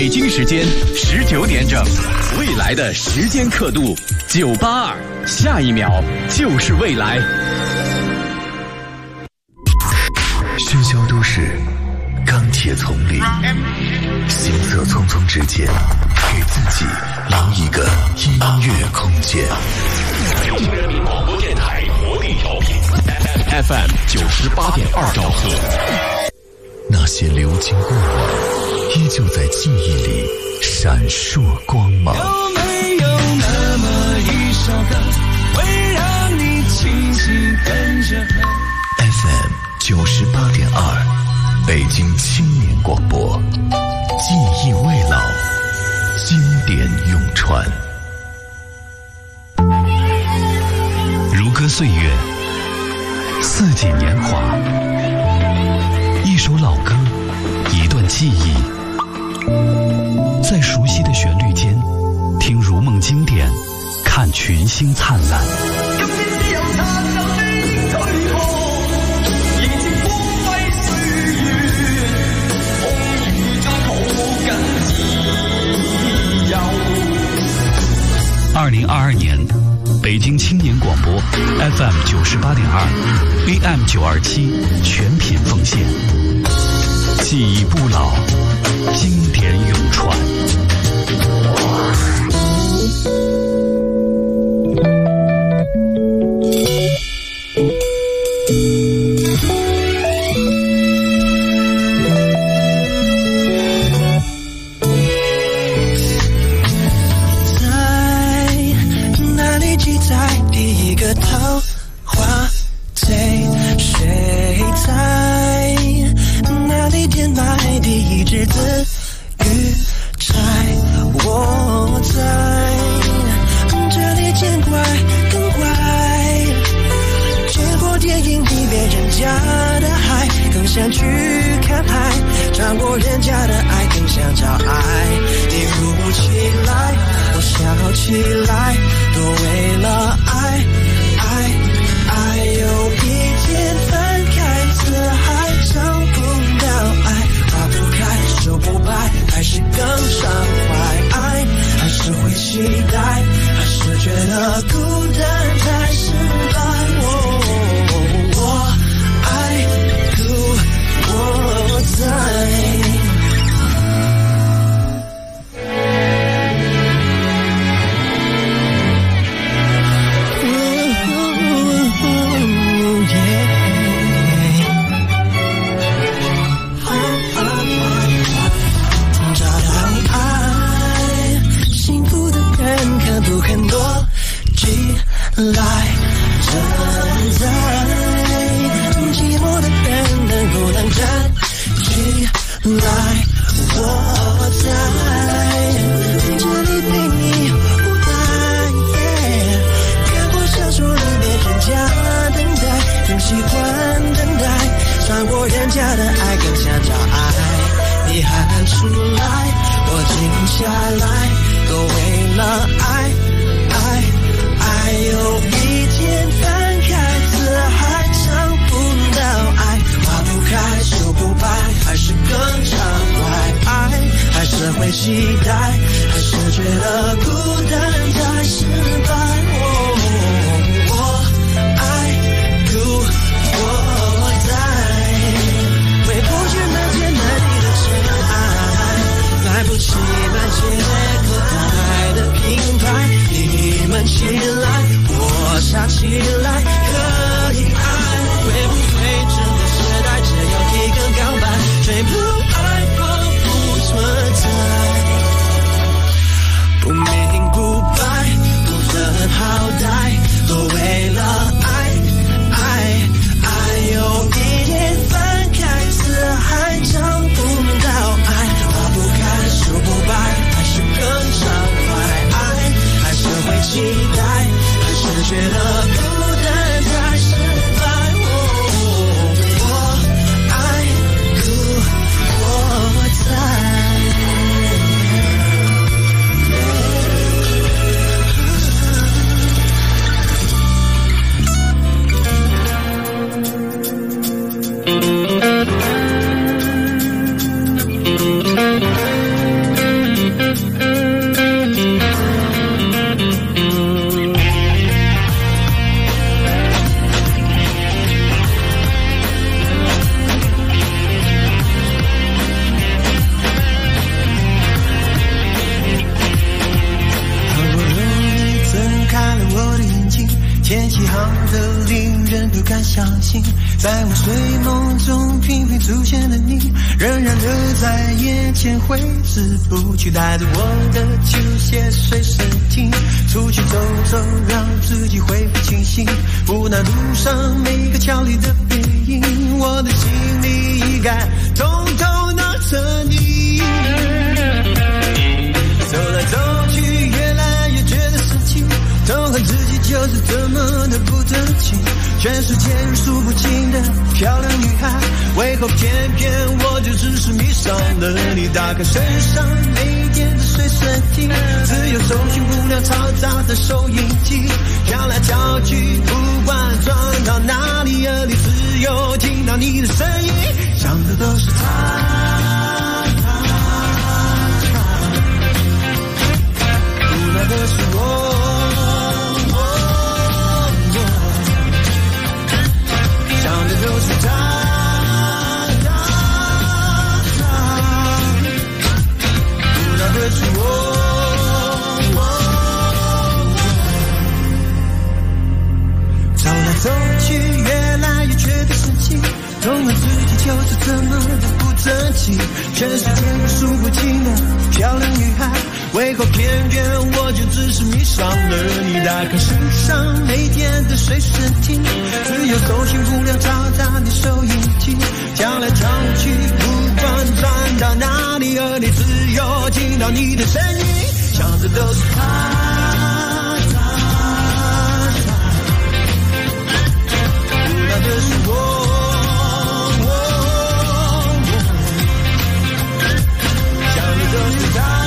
北京时间19点整，未来的时间刻度982，下一秒就是未来。 喧嚣都市，钢铁丛林，行色匆匆之间，给自己留一个音乐空间。 北京人民广播电台活力调频 FM 98.2兆赫。 那些流金过往，依旧在记忆里闪烁光芒。 有没有那么一首歌，会让你轻轻跟着和 FM 98.2，北京青年广播，记忆未老，经典永传。 如歌岁月，四季年华，一首老歌，一段记忆，在熟悉的旋律间，听如梦经典，看群星灿烂。2022年，北京青年广播 FM 98.2 AM 927全品奉献，记忆不老，经典永传。 起航的令人不敢相信，在我睡梦中频频出现的你，仍然留在眼前挥之不去，带着我的球鞋随身听，出去走走让自己恢复清醒，无奈路上每个俏丽的背影，我的心里已该统统拿着你，走来走去越来越觉得生气，痛恨自己就是这么的不争气，全世界数不清的漂亮女孩，为何偏偏我就只是迷上了你，打开身上每天的随身听，只有收听不了嘈杂的收音机，跳来跳去不管转到哪里，耳里只有听到你的声音，想的都是他，无奈的是我，想的都是他，无奈的是我，走来走去越来越觉得生气，痛恨自己就是这么的不争气，全世界数不清的漂亮女孩，为何偏偏我就只是迷上了你，打开身上每天的随身听，只有收听不了嘈杂的收音机，跳来跳去不管转到哪里，耳里只有听到你的声音，想的都是他，无奈的是我，想的都是他，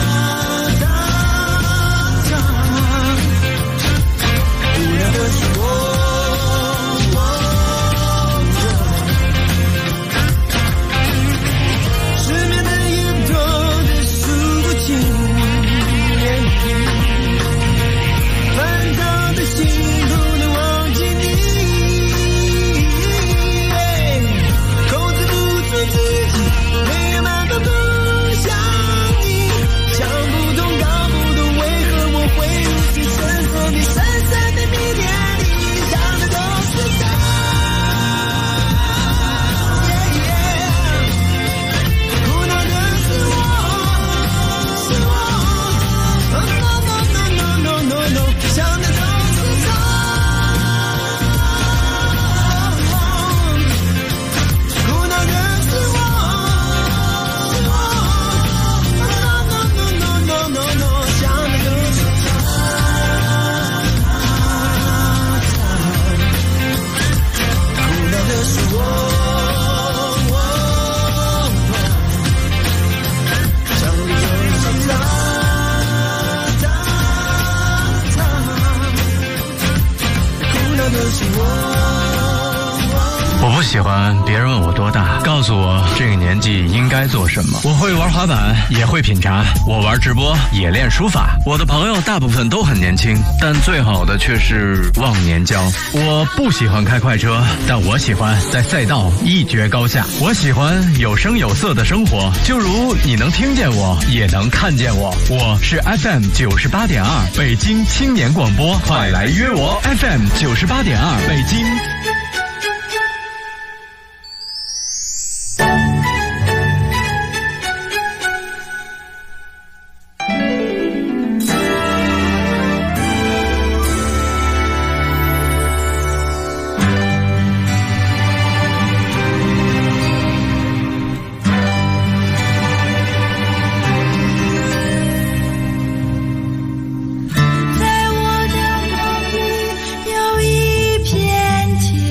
我不喜欢别人问我多大，告诉我这个年纪应该做什么。我会玩滑板，也会品茶，我玩直播，也练书法。我的朋友大部分都很年轻，但最好的却是忘年交。我不喜欢开快车，但我喜欢在赛道一决高下。我喜欢有声有色的生活，就如你能听见我，也能看见我。我是 FM 98.2北京青年广播，快来约我 FM 98.2北京。 在我的梦里有一片天。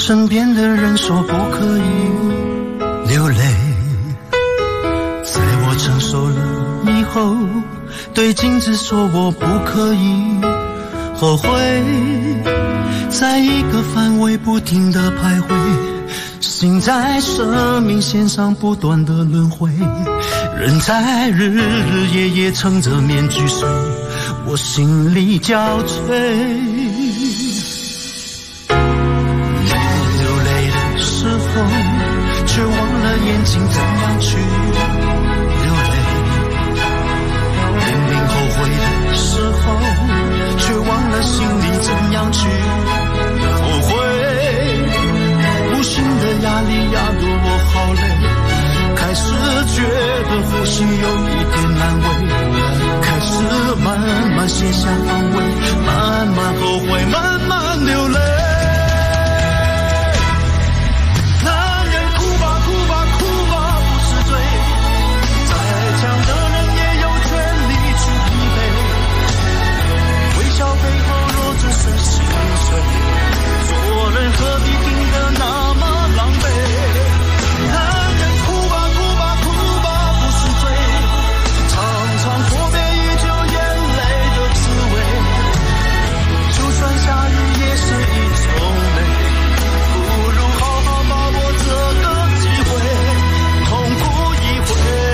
身边的人说不可以流泪，在我成熟了以后，对镜子说我不可以后悔，在一个范围不停地徘徊，心在生命线上不断的轮回，人在日日夜夜撑着面具睡，我心里憔悴。流泪的时候，却忘了眼睛怎样去流泪，明明后悔的时候，却忘了心里怎样去后悔。无形的压力压得我好累，开始觉得呼吸有一点难为，开始慢慢卸下防卫，慢慢后悔，慢慢流泪。男人哭吧哭吧哭吧不是罪，再强的人也有权利去疲惫，微笑背后若只剩心碎，做人何必拼得那么狼狈。男人哭吧哭吧哭吧不是罪，常常阔别依旧眼泪的滋味，就算下雨也是一种美，不如好好把握这个机会，痛哭一回。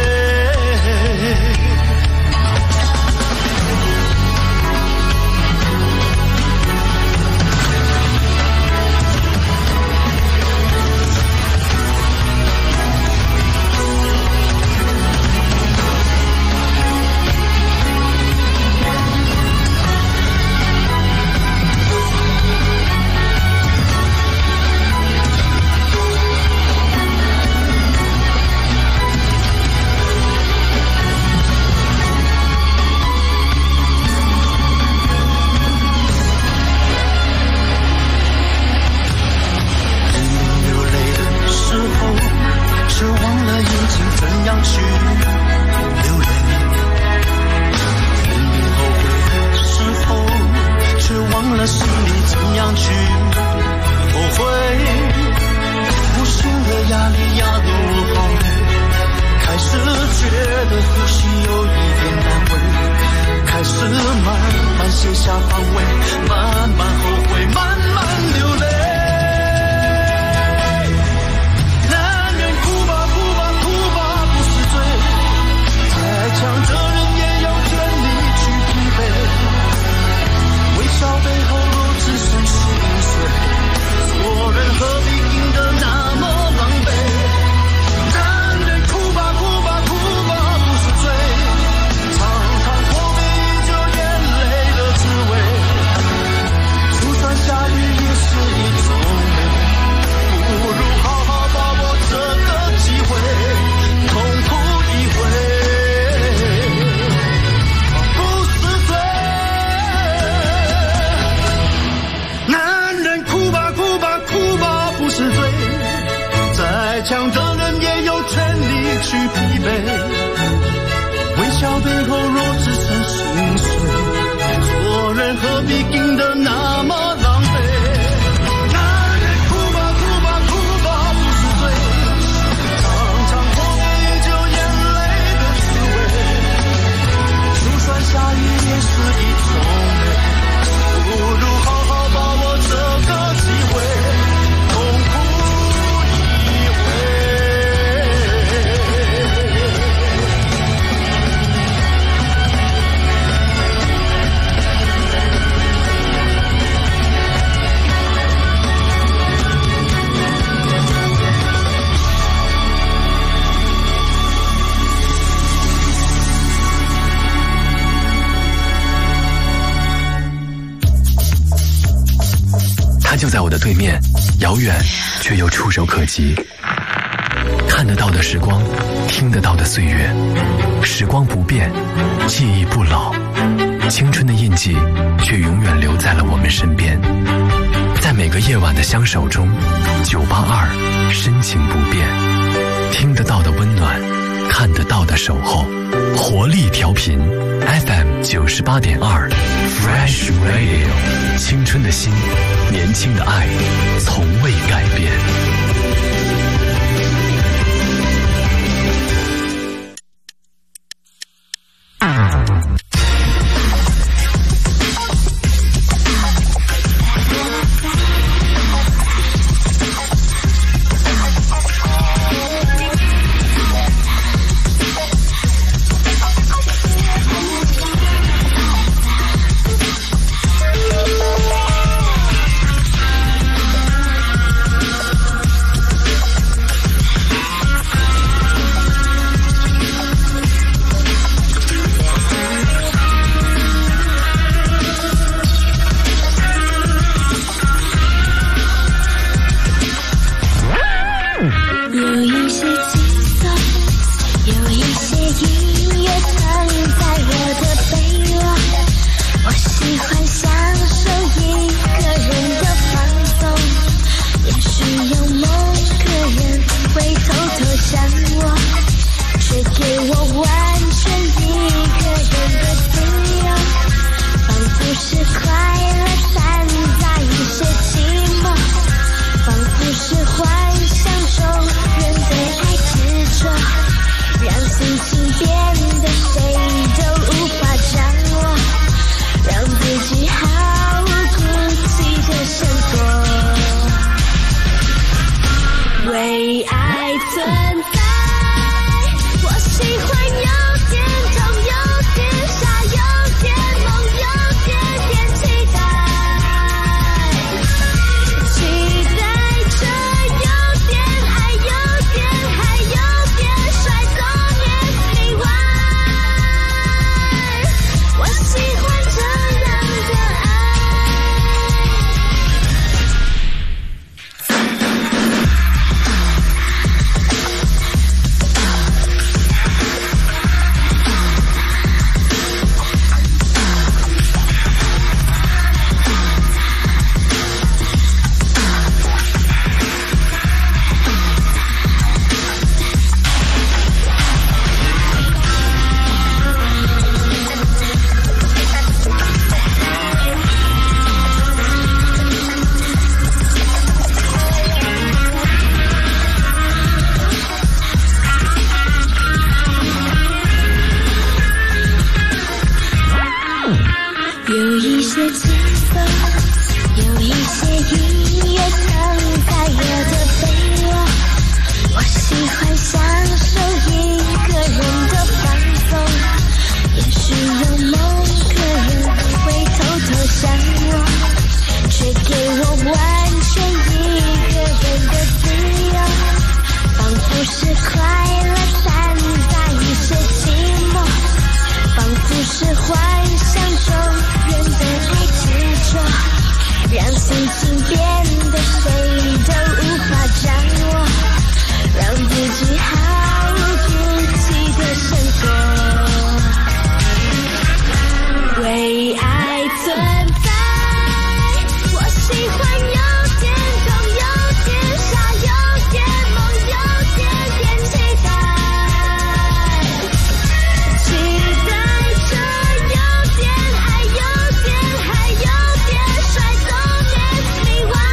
就在我的对面，遥远却又触手可及。看得到的时光，听得到的岁月，时光不变，记忆不老，青春的印记却永远留在了我们身边。在每个夜晚的相守中，982深情不变，听得到的温暖，看得到的守候，活力调频 FM 98.2， Fresh Radio， 青春的心，年轻的爱，从未改变。 还有点，还有点，甩动点迷惘。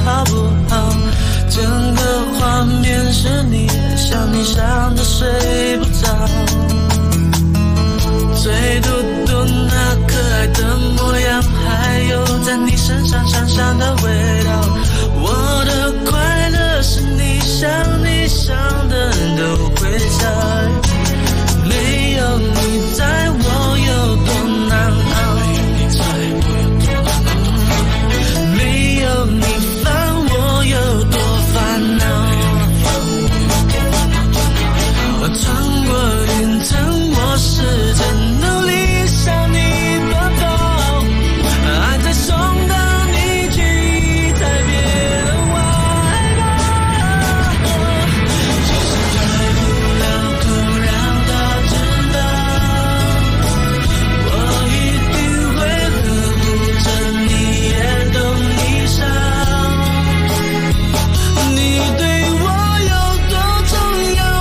好不好？整个画面是你，想你想的睡不着，最嘟嘟那可爱的模样，还有在你身上香香的味道。我的快乐是你想的都会在，没有你在我有多难熬，没有你烦我有多烦恼。穿过云层，我试着努力向你奔跑，爱在送到你去才别人外跑，就是开不了口让他知道，我一定会呵护着你，也懂你伤，你对我有多重要，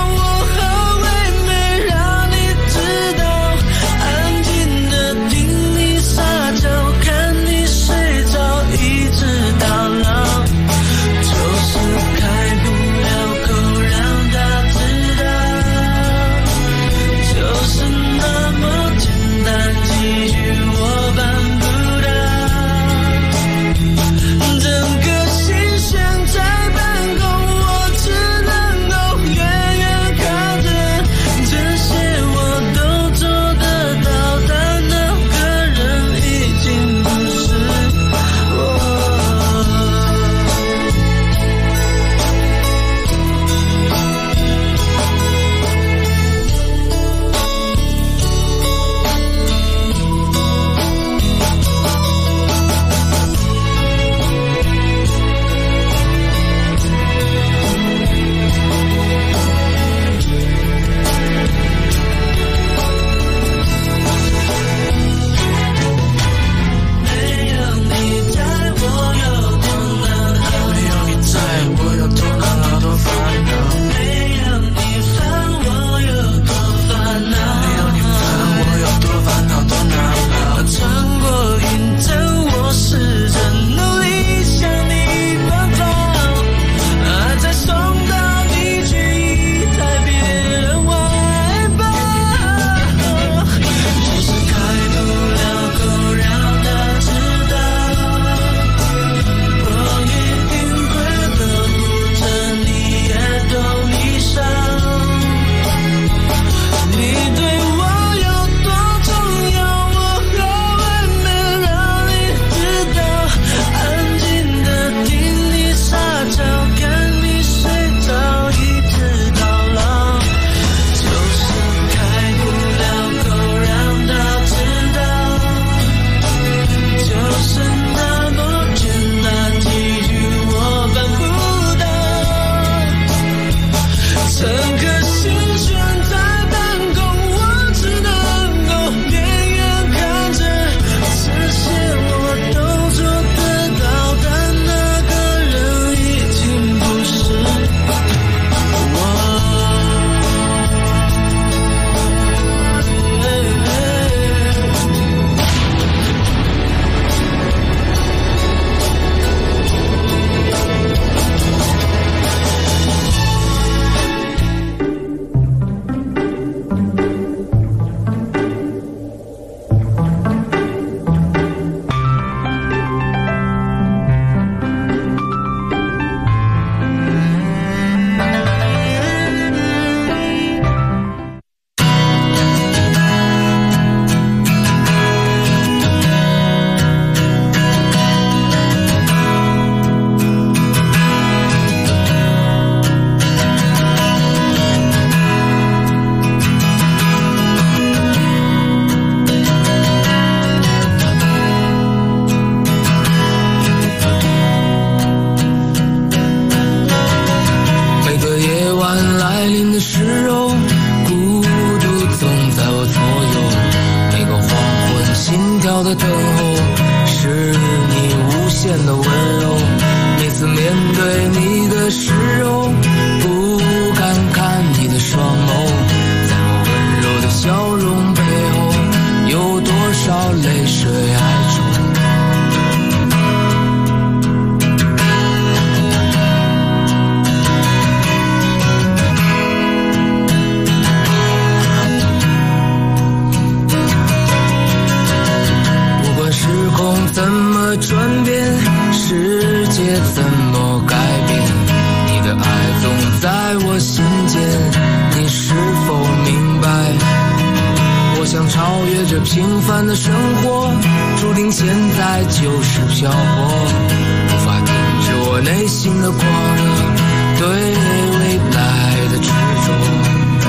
么转变，世界怎么改变，你的爱总在我心间，你是否明白？我想超越这平凡的生活，注定现在就是漂泊，无法停止我内心的狂热，对未来的执着。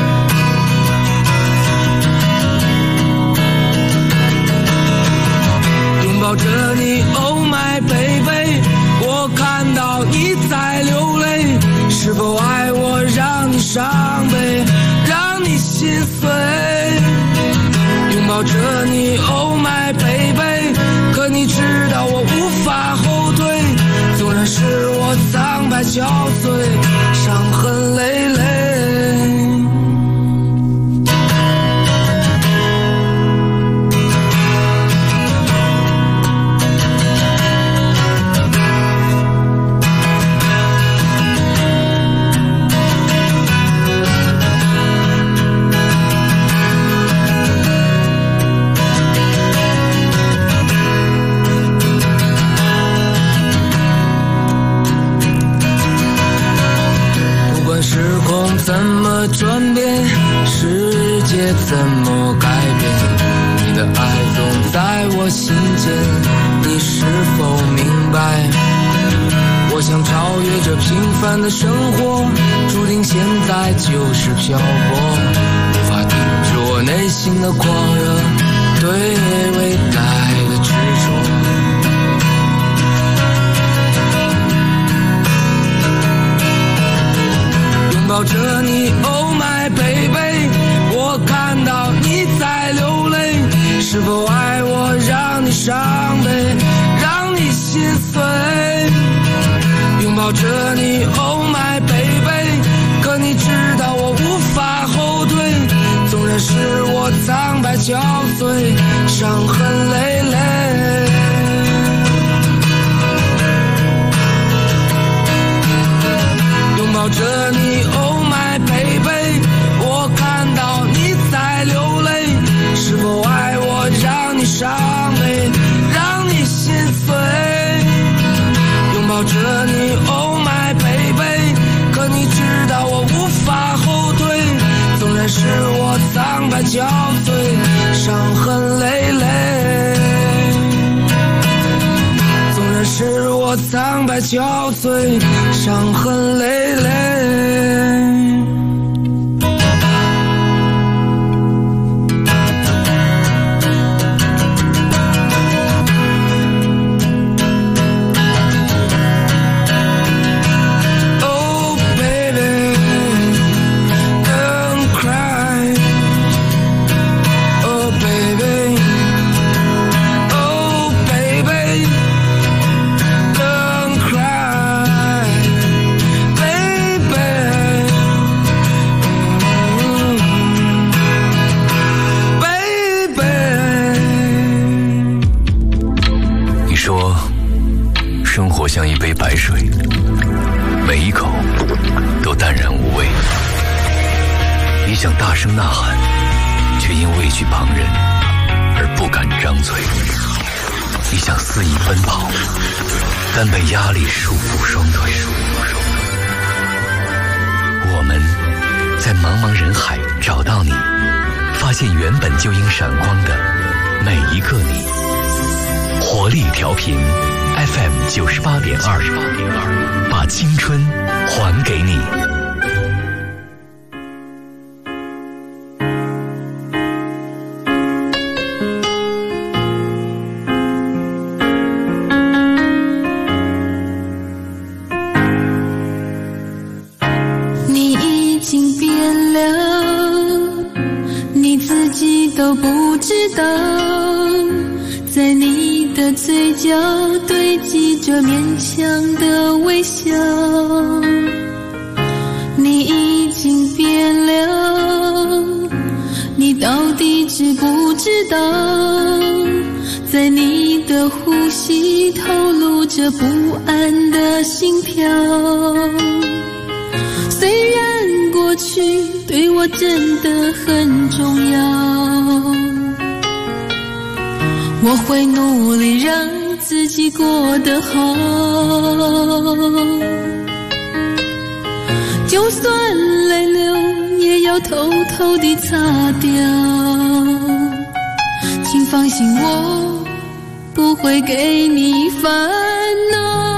拥抱着你 Oh my baby， 我看到你在流泪，是否爱我让你伤悲，让你心碎？拥抱着你 Oh my baby， 可你知道我无法后退，纵然是我苍白憔悴，伤痕累累。怎么转变，世界怎么改变，你的爱总在我心间，你是否明白？我想超越这平凡的生活，注定现在就是漂泊，无法停止我内心的狂热，对未来的执着。拥抱着你 Oh my baby， 我看到你在流泪，是否爱我让你伤悲，让你心碎？拥抱着你 Oh my baby， 可你知道我无法后退，纵然是我苍白憔悴，伤痕累累。拥抱着你 Oh my baby， 我看到你在流泪，是否爱我让你伤悲，让你心碎？拥抱着你 Oh my baby， 可你知道我无法后退，纵然是我苍白憔悴，伤痕累累。纵然是我苍白憔悴，伤痕累累。 像一杯白水，每一口都淡然无味。你想大声呐喊，却因畏惧旁人而不敢张嘴。你想肆意奔跑，但被压力束缚双腿。我们在茫茫人海找到你，发现原本就应闪光的每一个你。活力调频FM 98.2，把青春还给你。 你已经变了，你自己都不知道，在你的嘴角堆积着勉强的微笑。你已经变了，你到底知不知道，在你的呼吸透露着不安的心跳。虽然过去对我真的很重要，我会努力让自己过得好，就算泪流也要偷偷地擦掉。请放心，我不会给你烦恼。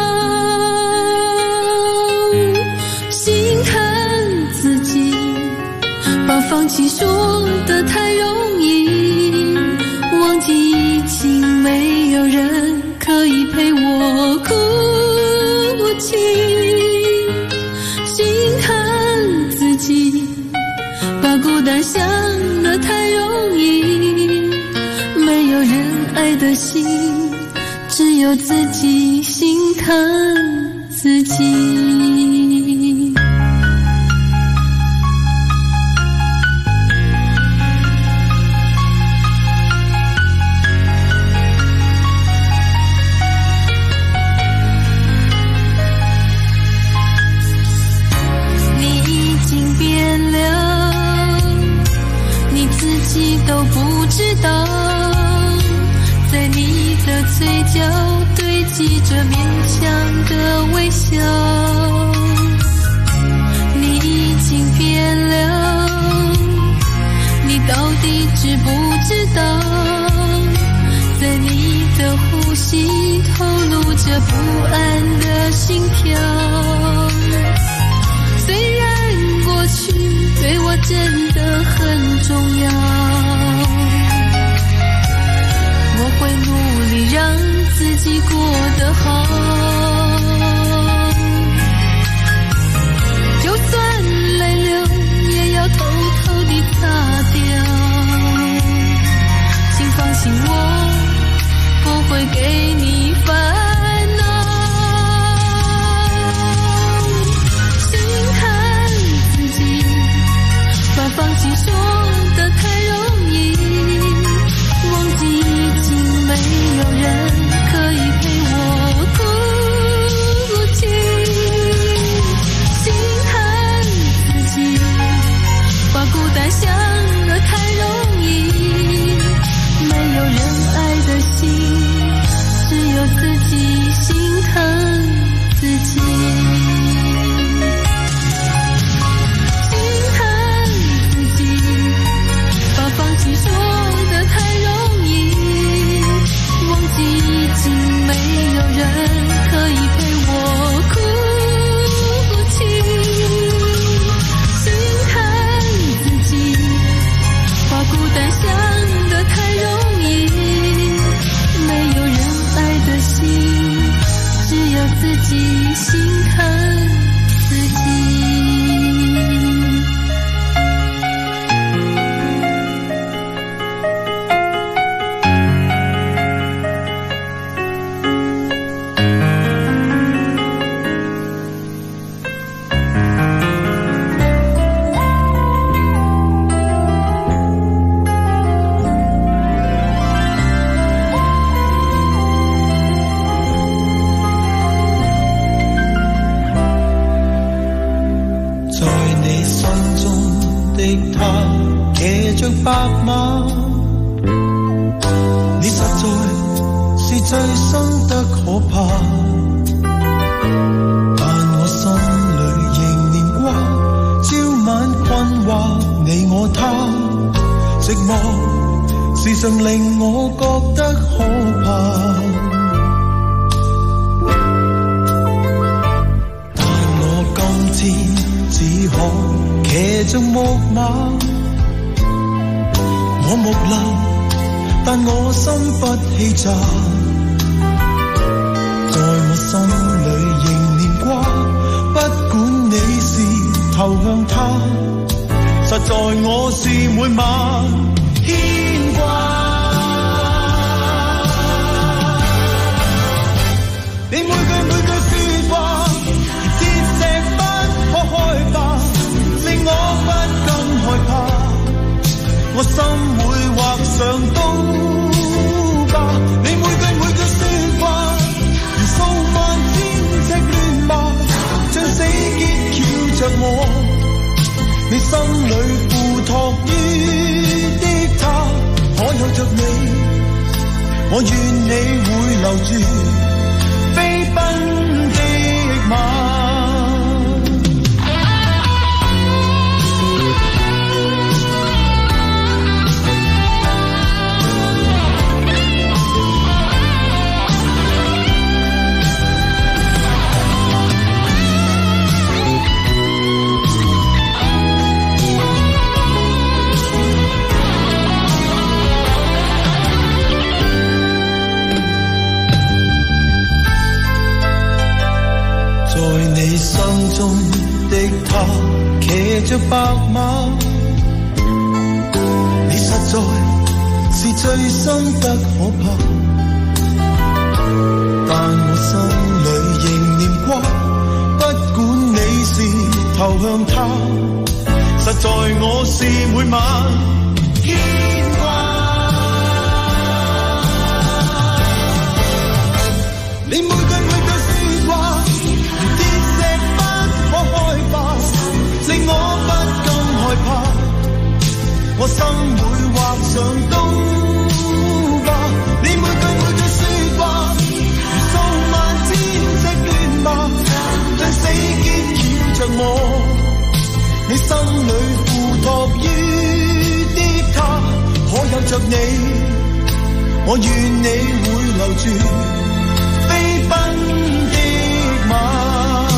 心疼自己，把放弃说得太容易，忘记已经没有人可以陪我哭泣。心疼自己，把孤单想得太容易，没有人爱的心，只有自己心疼自己。都不知道，在你的嘴角堆积着勉强的微笑。你已经变了，你到底知不知道，在你的呼吸透露着不安的心跳。虽然过去对我真的很重要，我会努力让自己过得好，就算泪流也要偷偷地擦掉。请放心，我不会给你烦恼。心疼自己，把放弃说得太容易，忘记已经没有人可以陪我哭泣。心疼自己，把孤单想得太容易，没有人爱的心，只有自己心疼自己。放弃说得太容易，忘记已经没有人可以陪我哭泣。心疼自己，把孤单想得太容易，没有人爱的心，只有自己心疼自己。騎着白馬，你實在是最深得可怕，但我心裏仍念掛，朝晚困惑你我他，寂寞時常令我覺得可怕，但我今天只可騎着木馬。我木訥，但我心不氣炸，在我心裏仍念掛，不管你是投向他，實在我是每晚牽掛。你每句說話，鐵石不可開吧，令我不禁害怕。我心會畫上刀疤，你每句說話，如數萬千隻亂麻，將死結翹着我，你心裏付託於的他，可有着你，我願你會留住飛奔的馬。你心中的他騎着白馬，你實在是最深得可怕，但我心裏仍念掛，不管你是投向他，實在我是每晚牽掛。你每句每句說話令我不禁害怕，我心會畫上刀疤。你每句每句說話，如數萬千隻亂麻，將死結繞着我。你心裏付託於的他，可有着你，我願你會留住飛奔的馬。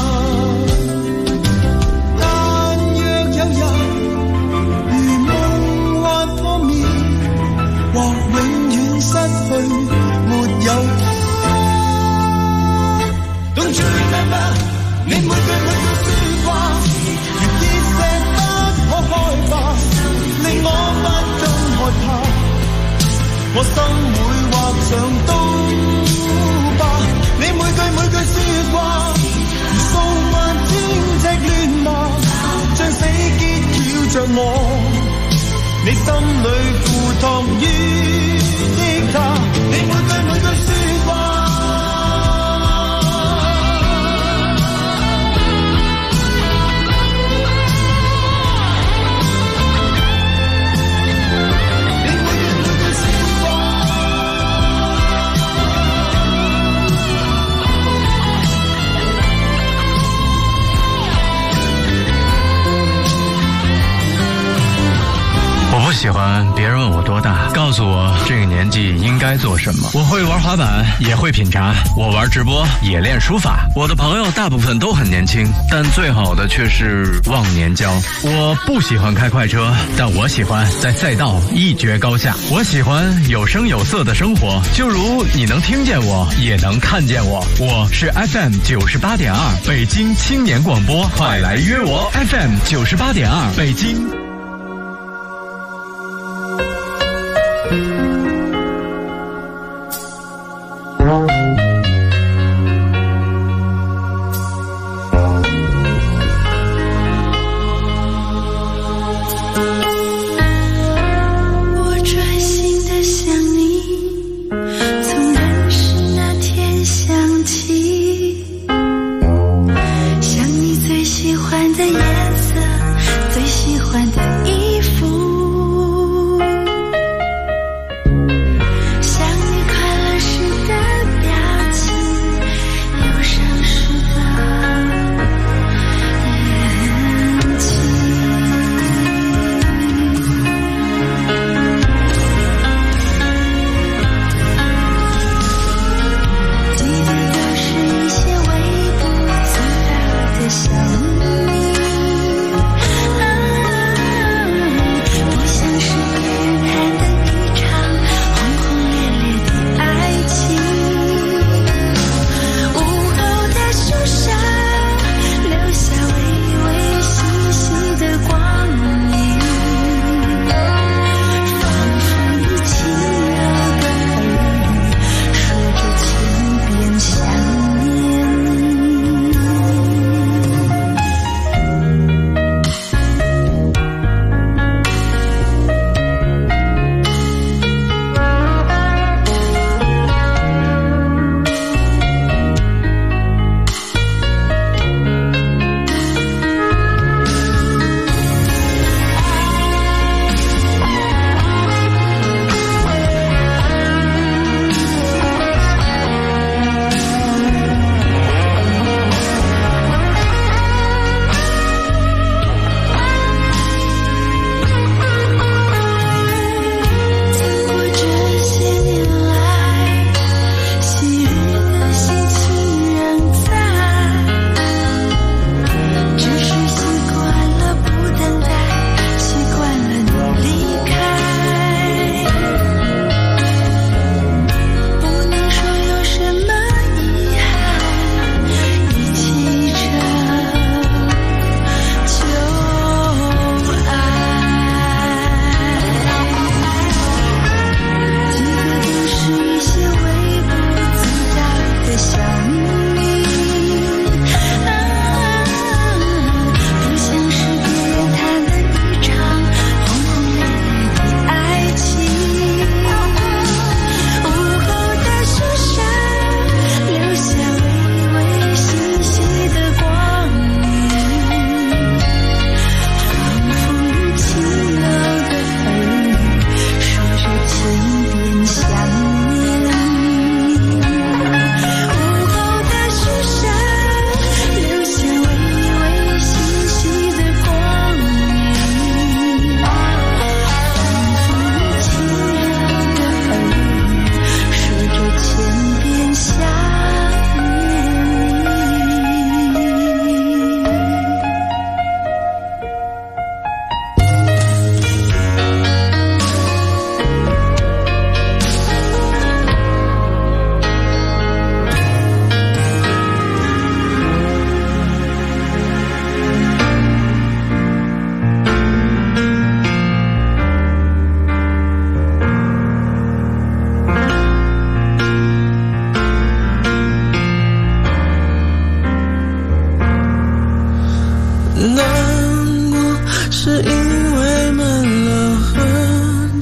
或永遠失去，沒有他。Don't you remember？ 你每句每句說話，如結石不可開化，令我不禁害怕。我心會畫上刀疤。你每句每句說話，如數萬千隻亂麻，將死結繞着我。你心裏付託於的他，你每句每句說話。 我不喜欢别人问我多大，告诉我这个年纪应该做什么。我会玩滑板，也会品茶，我玩直播，也练书法。我的朋友大部分都很年轻，但最好的却是忘年交。我不喜欢开快车，但我喜欢在赛道一决高下。我喜欢有声有色的生活，就如你能听见我，也能看见我。我是 FM 98.2北京青年广播，快来约我 FM 98.2北京。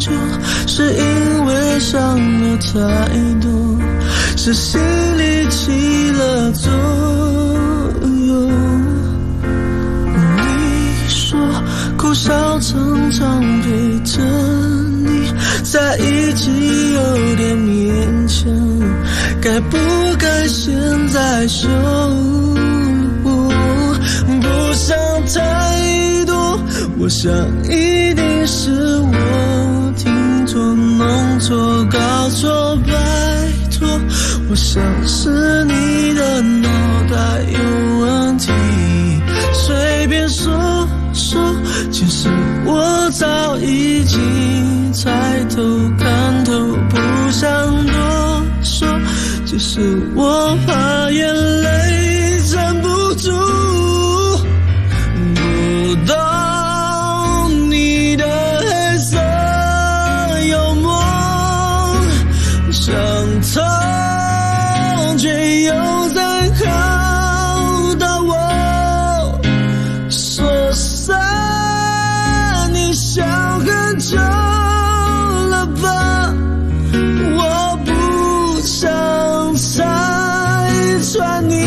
久，是因为伤了太多，是心里起了作用。你说苦笑常常陪着你在一起有点勉强，该不该现在说？不想太多，我想一定是我听错弄错搞错，拜托，我想是你的脑袋有问题，随便说说，其实我早已经猜透看透，不想多说，只是我怕眼泪站不住，不懂你的黑色幽默，想通却又在考到我，说散你想很久了吧，我不想拆穿你，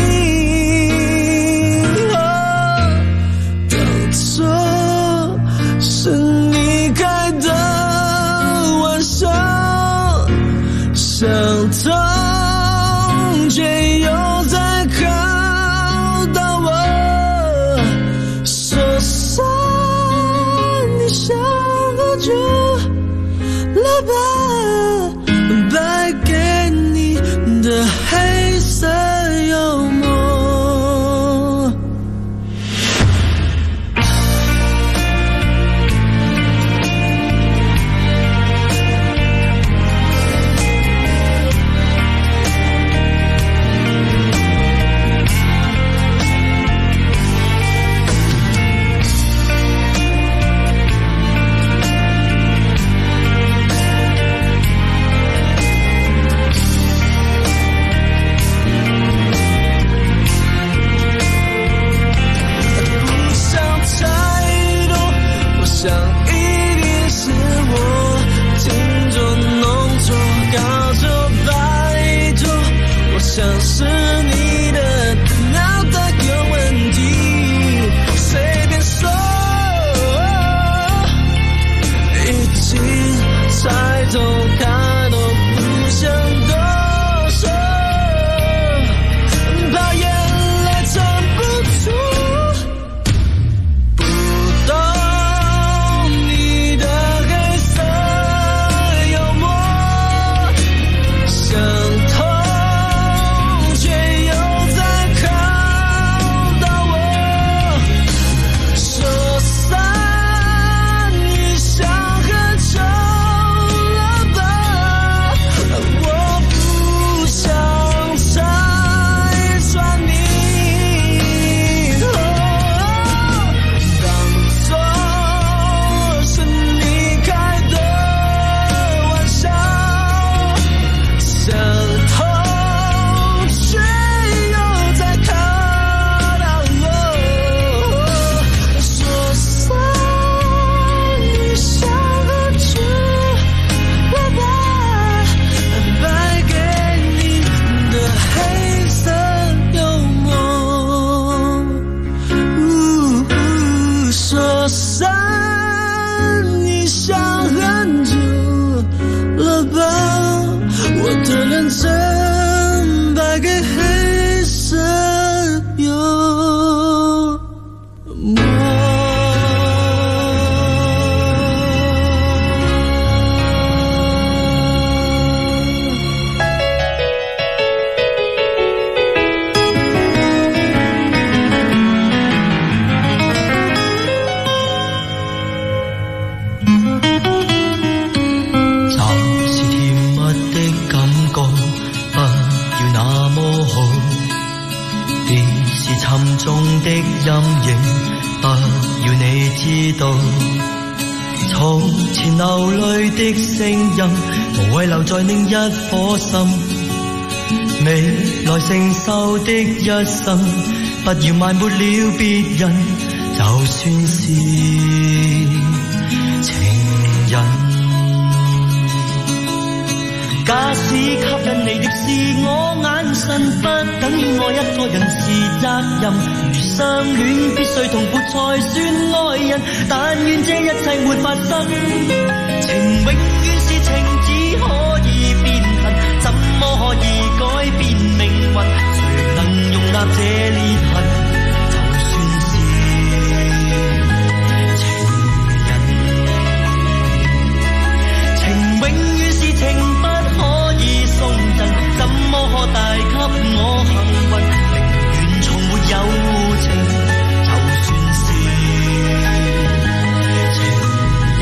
当作是你开的玩笑，想通却又在考到我，说散你想好久了吧，败给你的黑色幽默。像是你的脑袋有问题，随便说，已经猜透看透，不想多说，怕眼泪站不住，不懂你的黑色幽默，想通真败给黑色幽默。沉重的陰影，不要你知道。從前流淚的聲音，無謂留在另一顆心。未來承受的一生，不要埋沒了別人，就算是情人。 使吸引你的是我眼神，不等於我一個人是責任。如相戀必須痛苦才算愛人，但願這一切沒發生。情永遠是情，只可以變恨，怎麼可以改變命運？誰能容納這裂痕？就算是情人，情永遠是情，不可以送贈，怎麼可帶給我幸運？寧願從沒有情，就算是情人。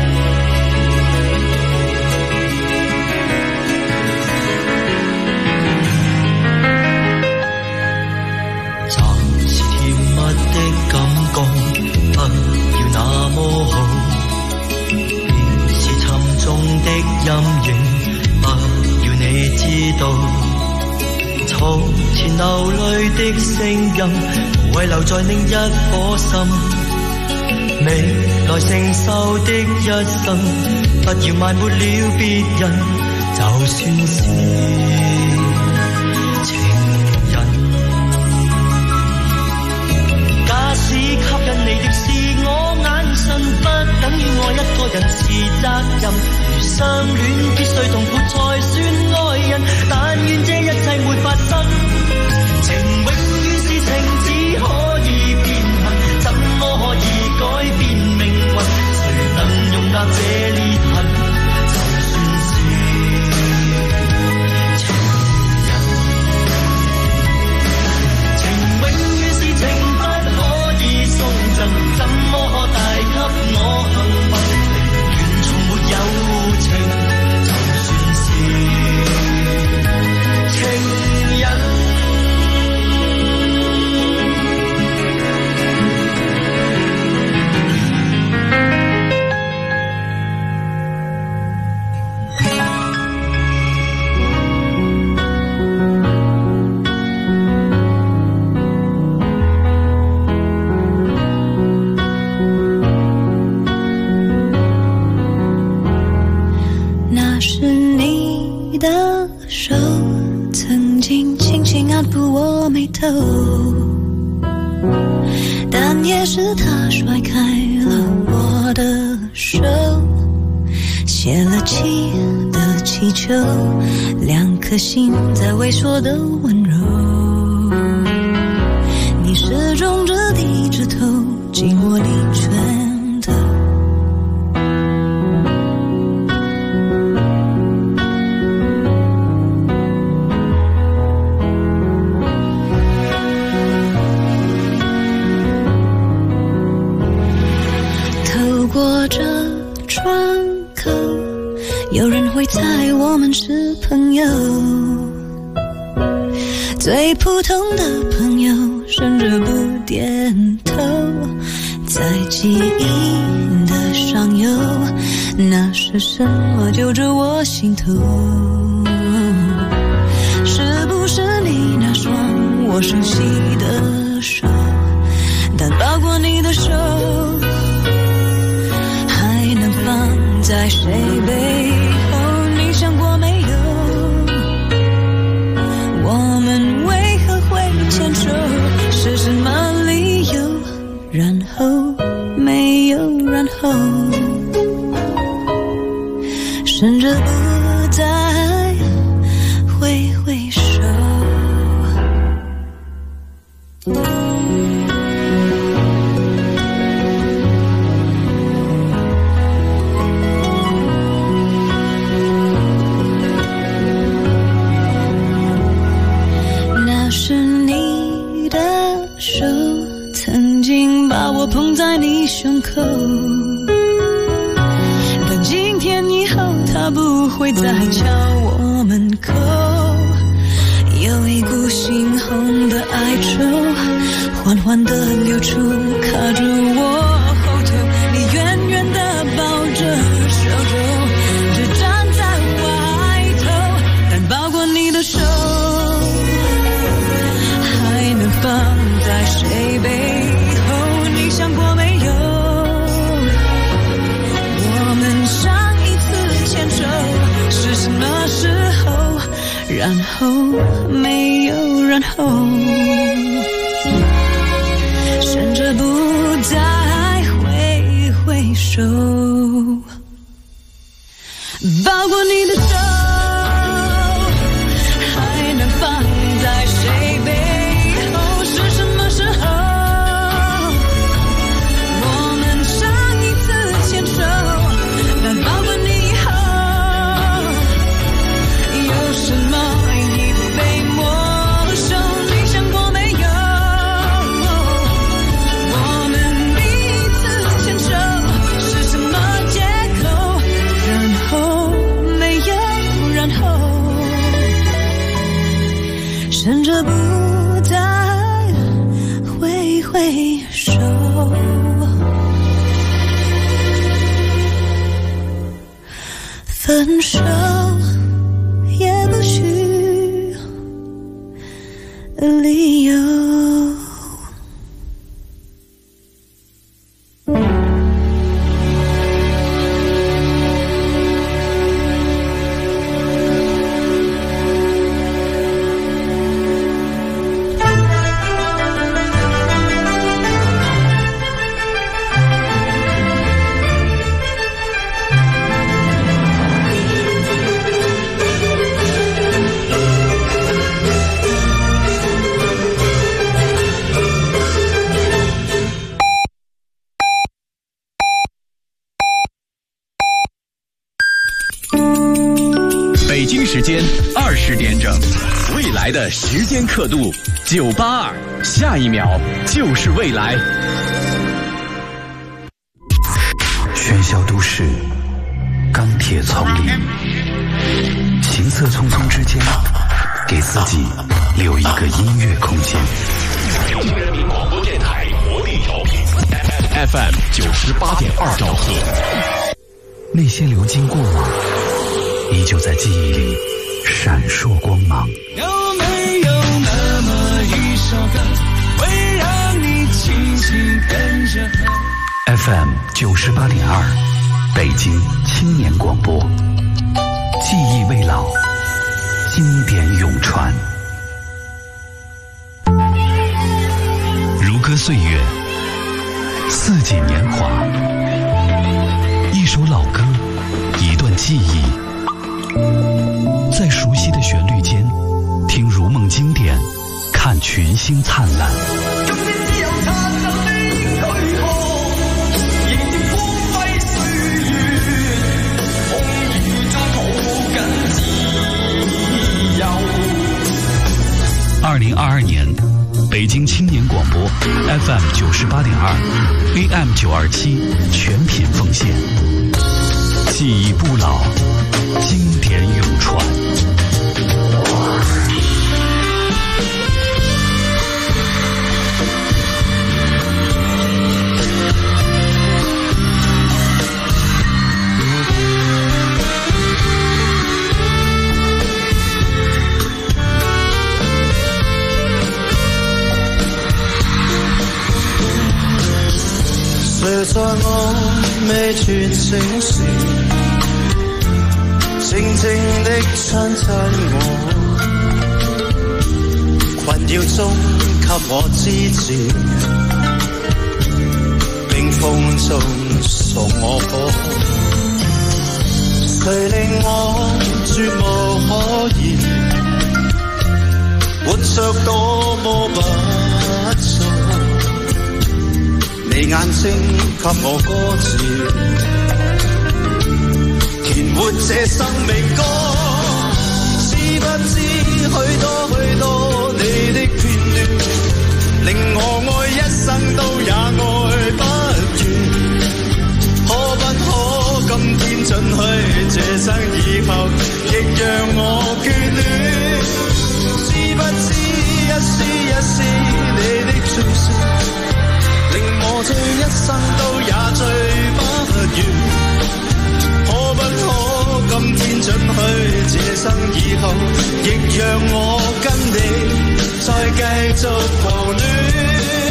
暫時甜蜜的感覺，不要那麼好，便是沉重的陰影，不要你知道。從前流淚的聲音，無謂留在另一顆心。未來承受的一生，不要埋沒了別人，就算是情人。假使吸引你的是我眼神，不等於我一個人是責任。如相戀必須痛苦才算愛人，但願這一切沒發生。情永遠是情，只可以變恨，怎麼可以改變命運？誰能容納這裂痕？就算是情人，情永遠是情，不可以送贈，怎麼可帶給我幸運？寧願從沒有情，就算是情人。 那是你的手，曾经轻轻按抚我眉头，但也是他甩开了我的手，泄了气的气球，两颗心在微缩的温柔。你始终只低着头，紧握你拳头。透过这窗口，有人会猜我们是朋友，最普通的朋友，甚至不点头，在记忆的上游，那是什么揪着我心头？是不是你那双我熟悉的手？但抱过你的手，还能放在谁背后？你想过没有？我们为何会牵手？是什么理由？然后没有然后，甚至不再挥挥手。那是你的手，曾经把我捧在你胸口，但今天以后他不会再敲我门口。有一股猩红的哀愁缓缓地流出，卡住我后头。你远远地抱着手肘，只站在外头，但抱过你的手，还能放在谁背后？你想过没有？我们上一次牵手是什么时候？ 然后没有然后，甚至不再挥手，抱过你的手还能放在谁背后？是什么时候我们上一次牵手？但抱过你以后有什么已被没收？你想过没有？我们第一次牵手是什么借口？然后没有然后，甚至不再挥手。分手也不需理由。 北京时间20点整，未来的时间刻度982，下一秒就是未来。 喧嚣都市，钢铁丛林，行色匆匆之间，给自己留一个音乐空间。 北京人民广播电台活力调频 FM 98.2兆赫。 那些流金过往，依旧在记忆里闪烁光芒。 有没有那么一首歌，会让你轻轻跟着和 ？FM 98.2，北京青年广播，记忆未老，经典永传。 如歌岁月， 四季年华， 一首老歌，一段记忆，在熟悉的旋律间，听如梦经典，看群星灿烂。2022年，北京青年广播 FM 98.2 AM 927全品奉献，记忆不老，经典永传。 誰在我未全醒時，靜靜的親親我，困擾中給我支持，冰封中送我火，誰令我絕無可言，活着多麼不錯。你眼睛給我歌詞，填活這生命歌。知不知許多你的片段，令我愛一生都也愛不完。可不可今天進去，這生以後亦讓我眷戀？知不知一絲你的追憶，令我醉一生都也醉不完。可不可今天準許，這生以後亦讓我跟你再繼續狂戀？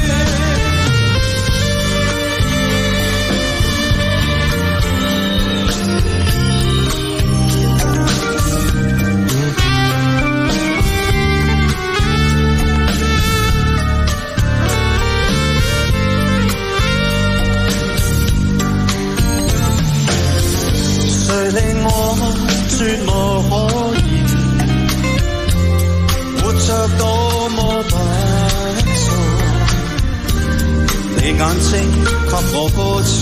眼睛給我歌詞，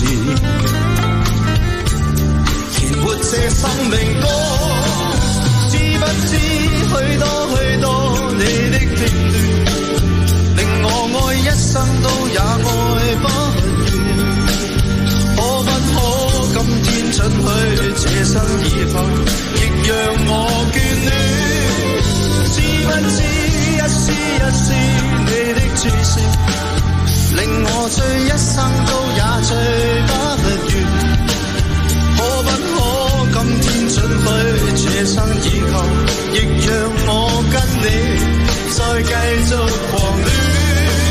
填活這生命歌。知不知許多許多你的片段，令我愛一生都也愛不完。可不可今天准許這生以後，亦讓我眷戀？知不知一絲一絲你的注視，令我醉一生都也醉不完。可不可今天准許這生以後，亦讓我跟你再繼續狂戀？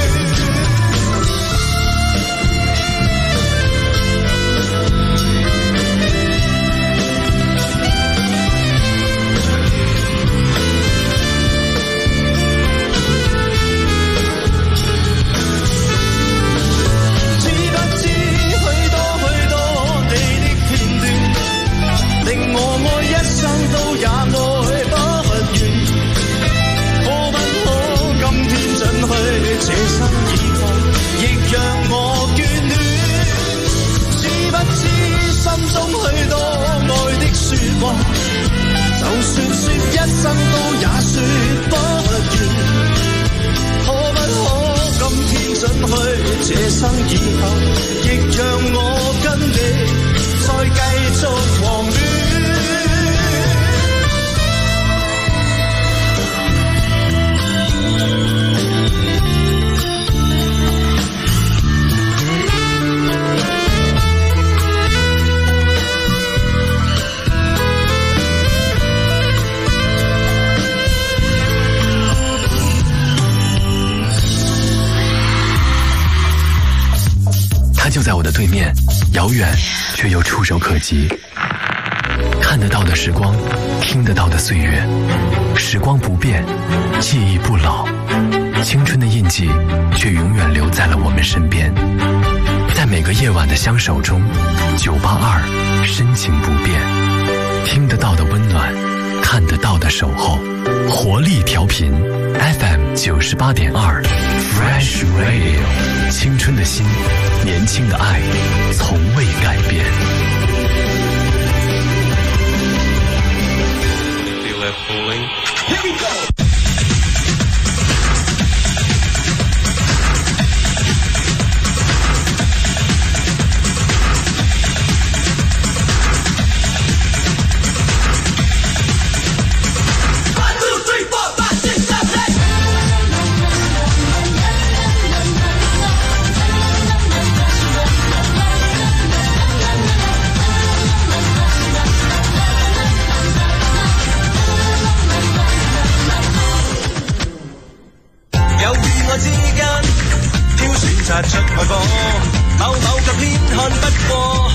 這生以後，亦讓我眷戀。知不知心中許多愛的説話，就算說一生都也說不完。可不可今天准許這生以後，亦讓我跟你再繼續狂戀？ 它就在我的对面，遥远却又触手可及。看得到的时光，听得到的岁月，时光不变，记忆不老，青春的印记却永远留在了我们身边。在每个夜晚的相守中，982深情不变，听得到的温暖，看得到的守候，活力调频 FM 98.2 Fresh Radio， 青春的心，年轻的爱，从未改变。Here we go。 出外貨，某某卻偏看不過。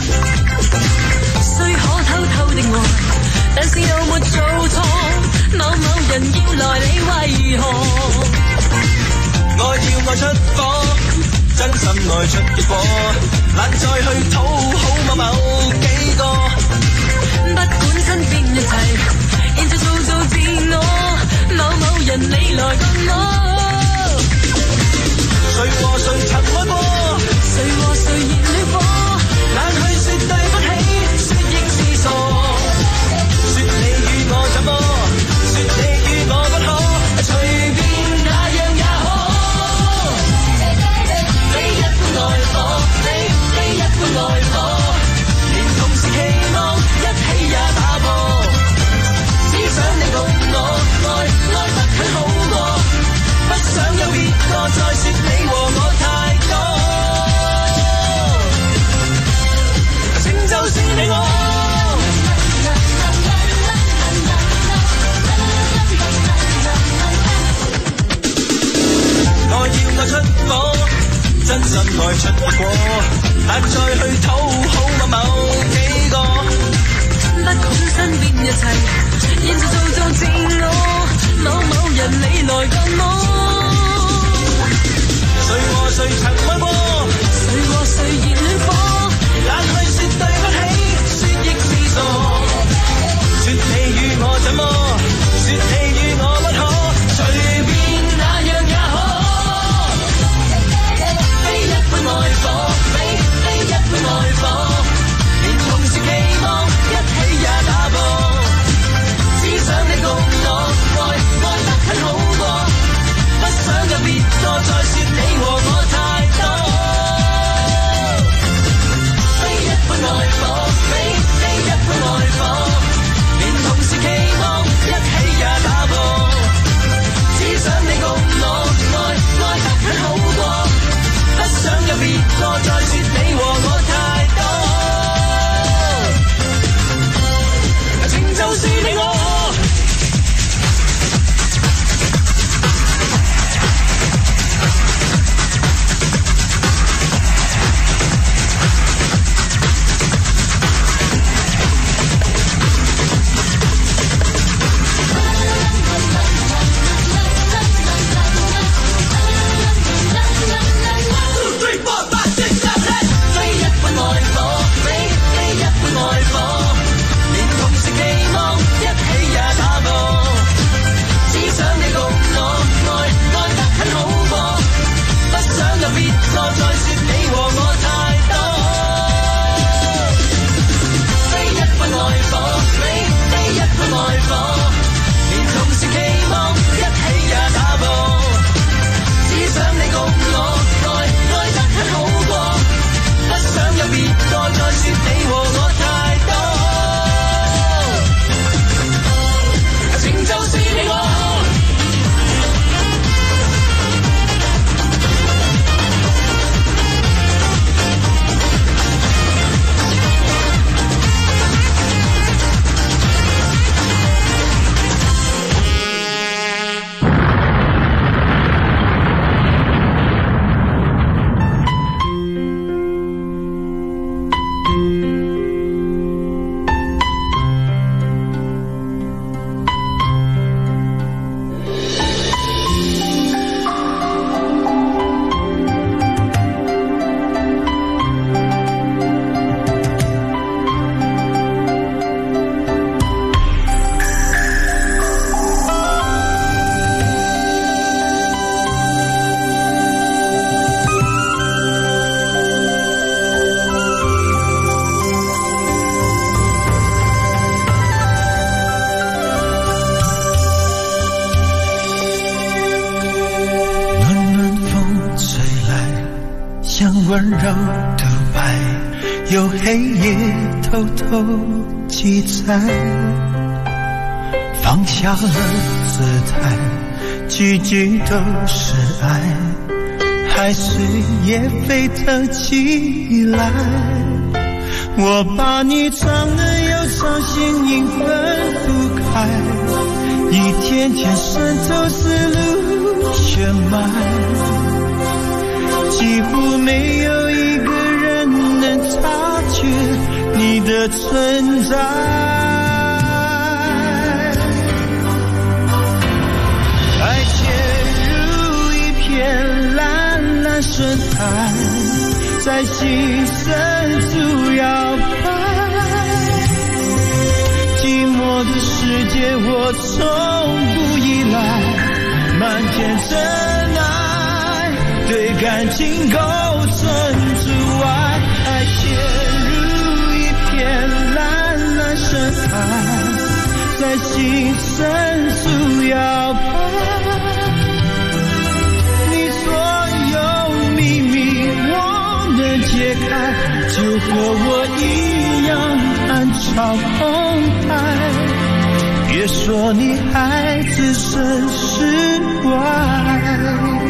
雖可偷偷的愛，但是又沒做錯。某某人要來你為何？愛要愛出火，真心愛出結果，難再去討好某某幾個。不管身邊一切，現在做自我。某某人你來跟我。誰和誰曾愛過，誰和誰燃了火，難去說對不起，說亦是傻。說你與我怎麼，說你與我不可，隨便那樣也可。非一般愛火，非一般愛火，連同時期望一起也打破。只想你共我愛得很好過，不想有別個再說你和我太多，情就是你我。愛要愛出火，真心愛出結果，難再去討好某幾個。不管身邊一切，現在做自我。某某人你來跟我。誰和誰曾愛過，誰和誰燃了火，難去說對不起，說亦是傻。說你與我怎麼，說你與我不可，隨便那樣也可。非一般有黑夜偷偷记载，放下了姿态，句句都是爱，海水也沸腾起来。我把你唱的忧伤心音分不开，一天天渗透思路血脉，几乎没有一个人能察觉你的存在。爱潜入一片蓝蓝深海，在心深处摇摆，寂寞的世界我从不依赖，漫天尘埃对感情构成阻碍。爱潜入一片蓝蓝深海，在心深处摇摆，你所有秘密我能解开，就和我一样暗潮澎湃，别说你还置身事外。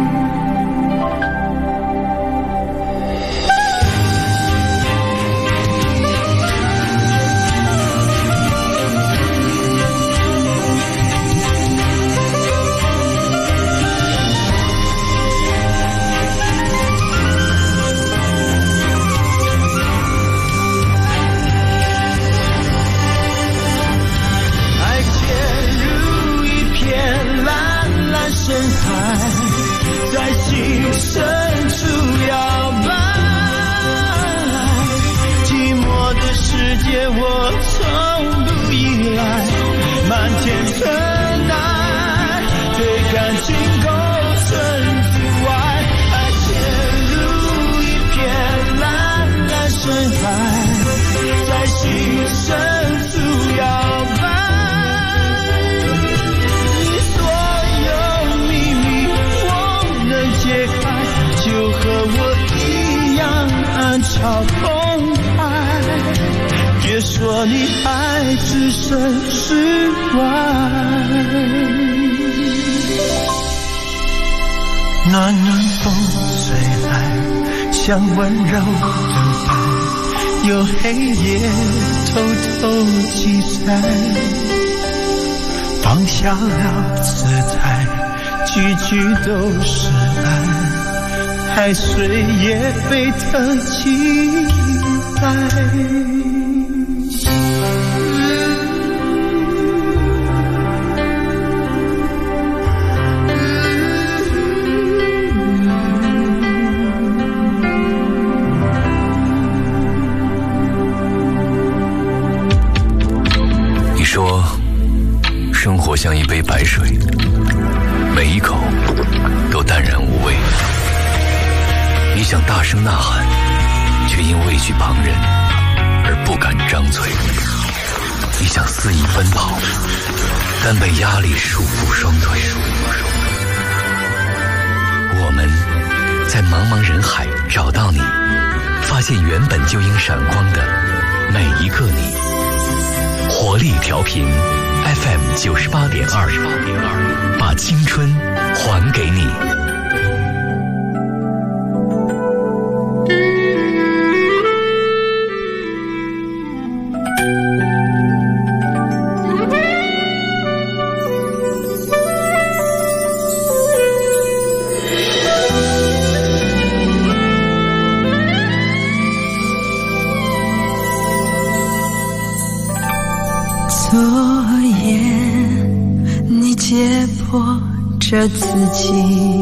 在心深处摇摆，寂寞的世界我从不依赖，漫天尘埃对感情构成阻碍。爱潜入一片蓝蓝深海，在心深处摇摆，就和我一样暗潮澎湃，别说你还置身事外。暖暖风吹来，像温柔的白，有黑夜偷偷记载，放下了姿态，句句都是爱，海水也沸腾起来。 你说，生活像一杯白水，每一口都淡然无味。你想大声呐喊，却因畏惧旁人而不敢张嘴。你想肆意奔跑，但被压力束缚双腿。我们在茫茫人海找到你，发现原本就应闪光的每一个你。活力调频 FM 98.2，把青春还给你。 昨夜你解剖着自己，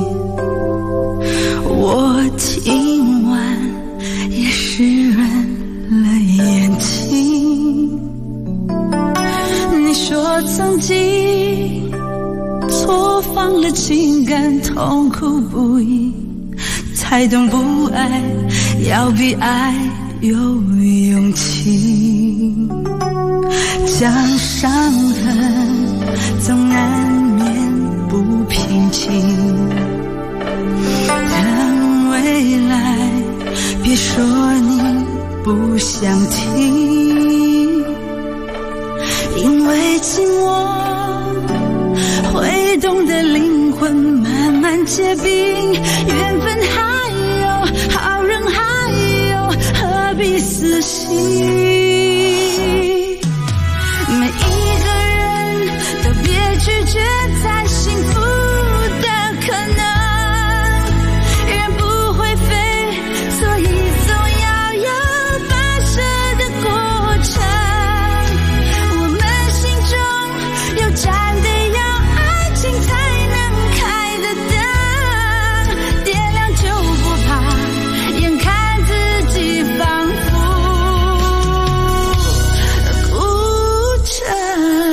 我听完也湿润了眼睛。你说曾经错放了情感，痛苦不已，才懂不爱要比爱有勇气。将伤痕总难免不平静，等未来别说你不想听，因为寂寞会动的灵魂慢慢结冰，缘分还有，好人还有，何必死心？每一个人都别拒绝再幸福的可能，人不会飞，所以总要有跋涉的过程。我们心中有盏得要爱情才能开的灯，点亮就不怕眼看自己仿佛孤城。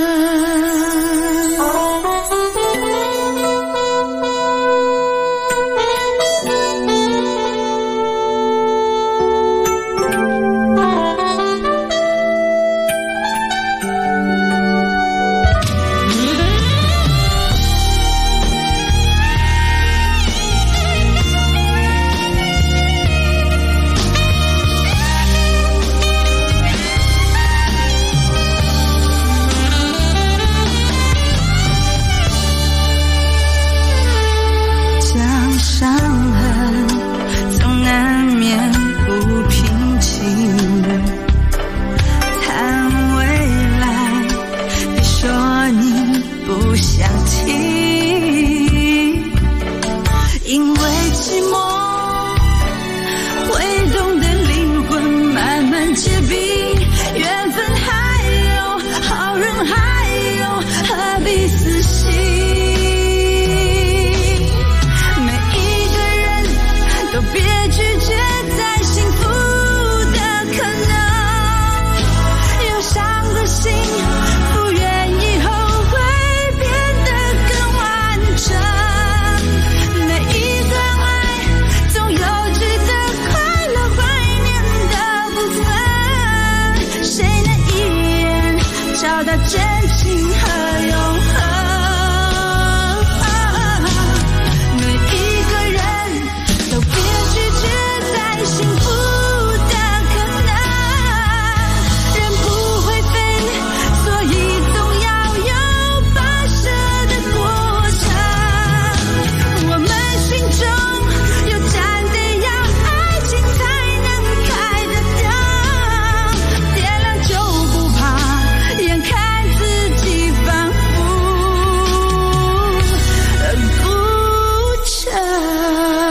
将伤痕总难免不平静，谈未来别说你不想听，因为寂寞会动的灵魂慢慢结冰，缘分还有，好人还有，何必死心？都别拒绝再幸福的可能，有伤的心复原以后会变得更完整。每一段爱总有值得快乐怀念的部分，谁能一眼找到真情和永恒？幸福的可能，人不会飞，所以总要有跋涉的过程。我们心中有盏得要爱情才能开的灯，点亮就不怕眼看自己仿佛孤城。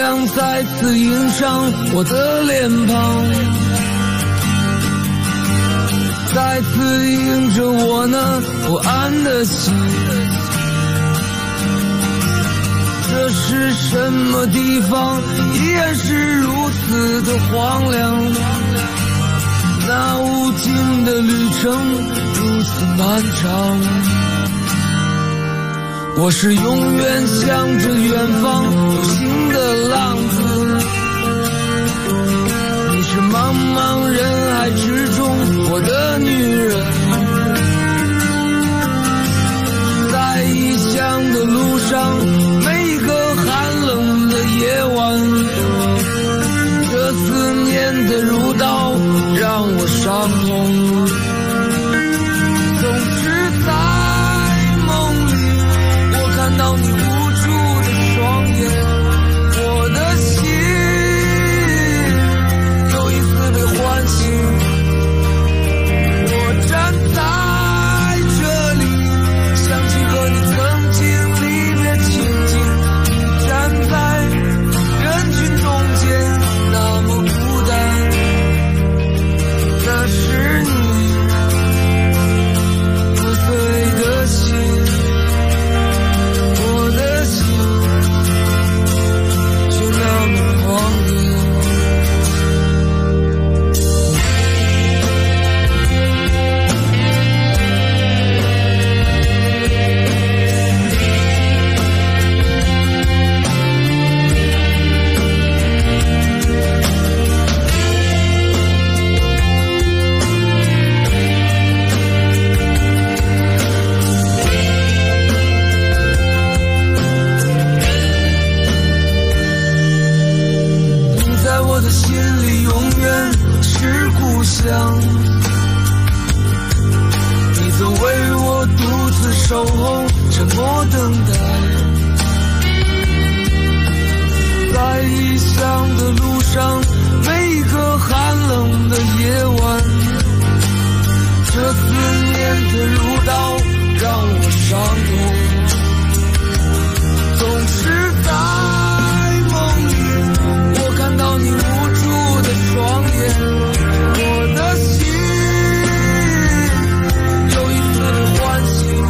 亮再次映上我的脸庞，再次映着我那不安的心。这是什么地方？依然是如此的荒凉，那无尽的旅程如此漫长。我是永远向着远方游行的浪子，你是茫茫人海之中我的女人。在异乡的路上，每一个寒冷的夜晚，这思念的如刀让我伤痛。总是在看到你无助的双眼，我的心又一次被唤醒。我站在这里，想起和你曾经离别情景。你站在人群中间，那么孤单。那是你破碎的心。你曾为我独自守候，沉默等待。在异乡的路上，每一个寒冷的夜晚，这思念的如刀让我伤痛。总是在梦里，我看到你无助的双眼。我的心又一次被唤醒，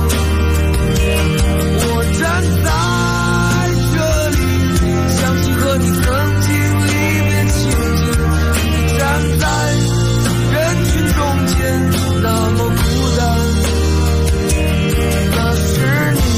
我站在这里，想起和你曾经离别情景。你站在人群中间，那么孤单。那是你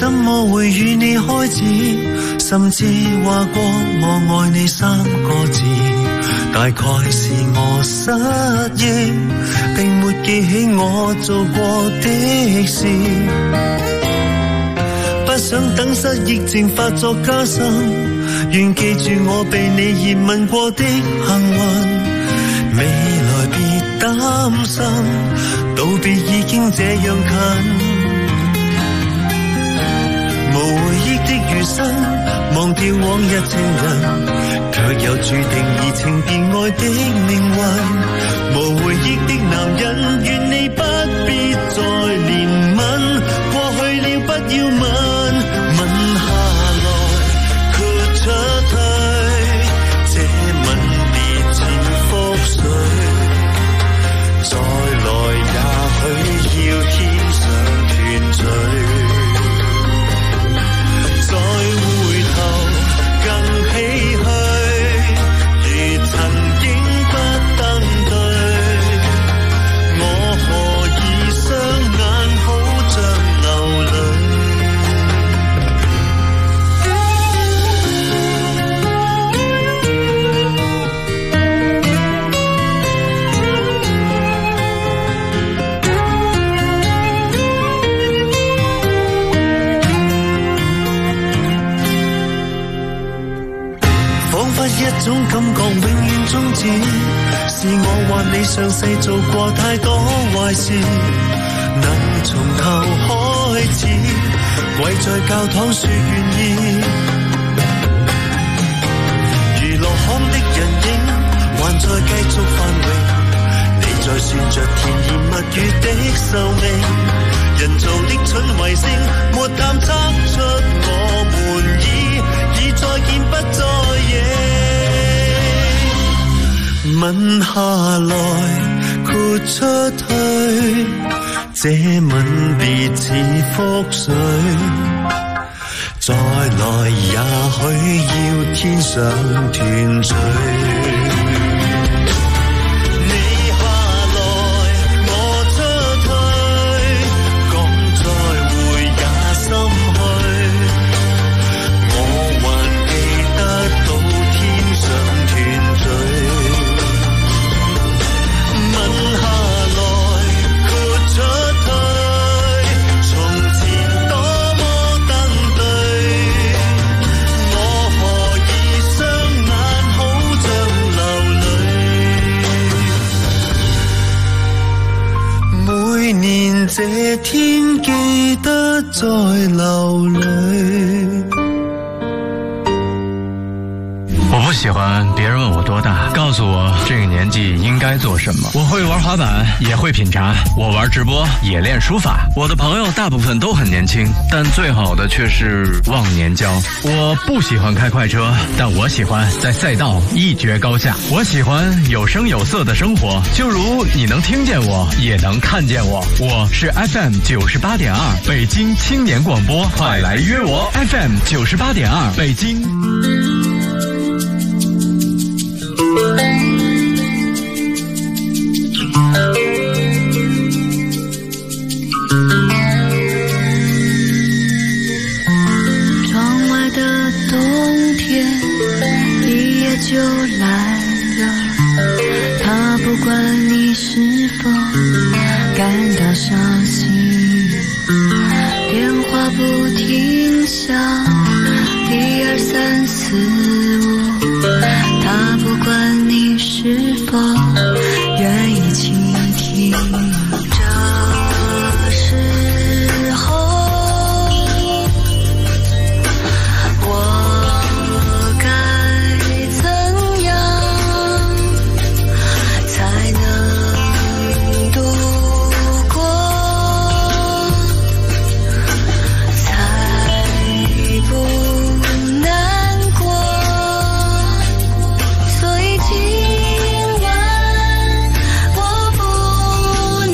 什麼會與你開始，甚至話過我愛你3個字，大概是我失憶，並沒記起我做過的事，不想等失憶症發作加深，願記住我被你熱吻過的幸運，未來別擔心，道別已經這樣近，無回憶的餘生，忘掉往日情人，卻又注定移情別愛的命運，無回憶的男人，願你不必再憐憫，過去了不要問，吻下來豁出去，這吻別似覆水，再來也許要天上團聚，再回頭更唏噓，如曾經不登對，我何以雙眼好像流淚。一種感覺永遠終止，是我或你上世做過太多壞事，能從頭開始，跪在教堂說願意，娛樂巷的人影還在繼續繁榮，你在算着甜言蜜語的壽命，人造的蠢衛星沒探測出我們已再見不再影，吻下來豁出去，這吻別似覆水，再來也許要天上團聚。這天記得再流淚。 我不喜歡別人問我多大，告訴我這個年紀應該做什麼。我會玩滑板，也會品茶，我玩直播，也練書法。我的朋友大部分都很年輕，但最好的卻是忘年交。我不喜歡開快車，但我喜歡在賽道一決高下。我喜歡有聲有色的生活，就如你能聽見我，也能看見我。我是 FM 98.2北京青年廣播，快來約我 FM 98.2北京。 窗外的冬天一夜就来了，它不管你是否感到伤心，电话不停响，1、2、3、4、5，它不管你是否愿意倾听。这时候我该怎样才能度过，才不难过，所以今晚我不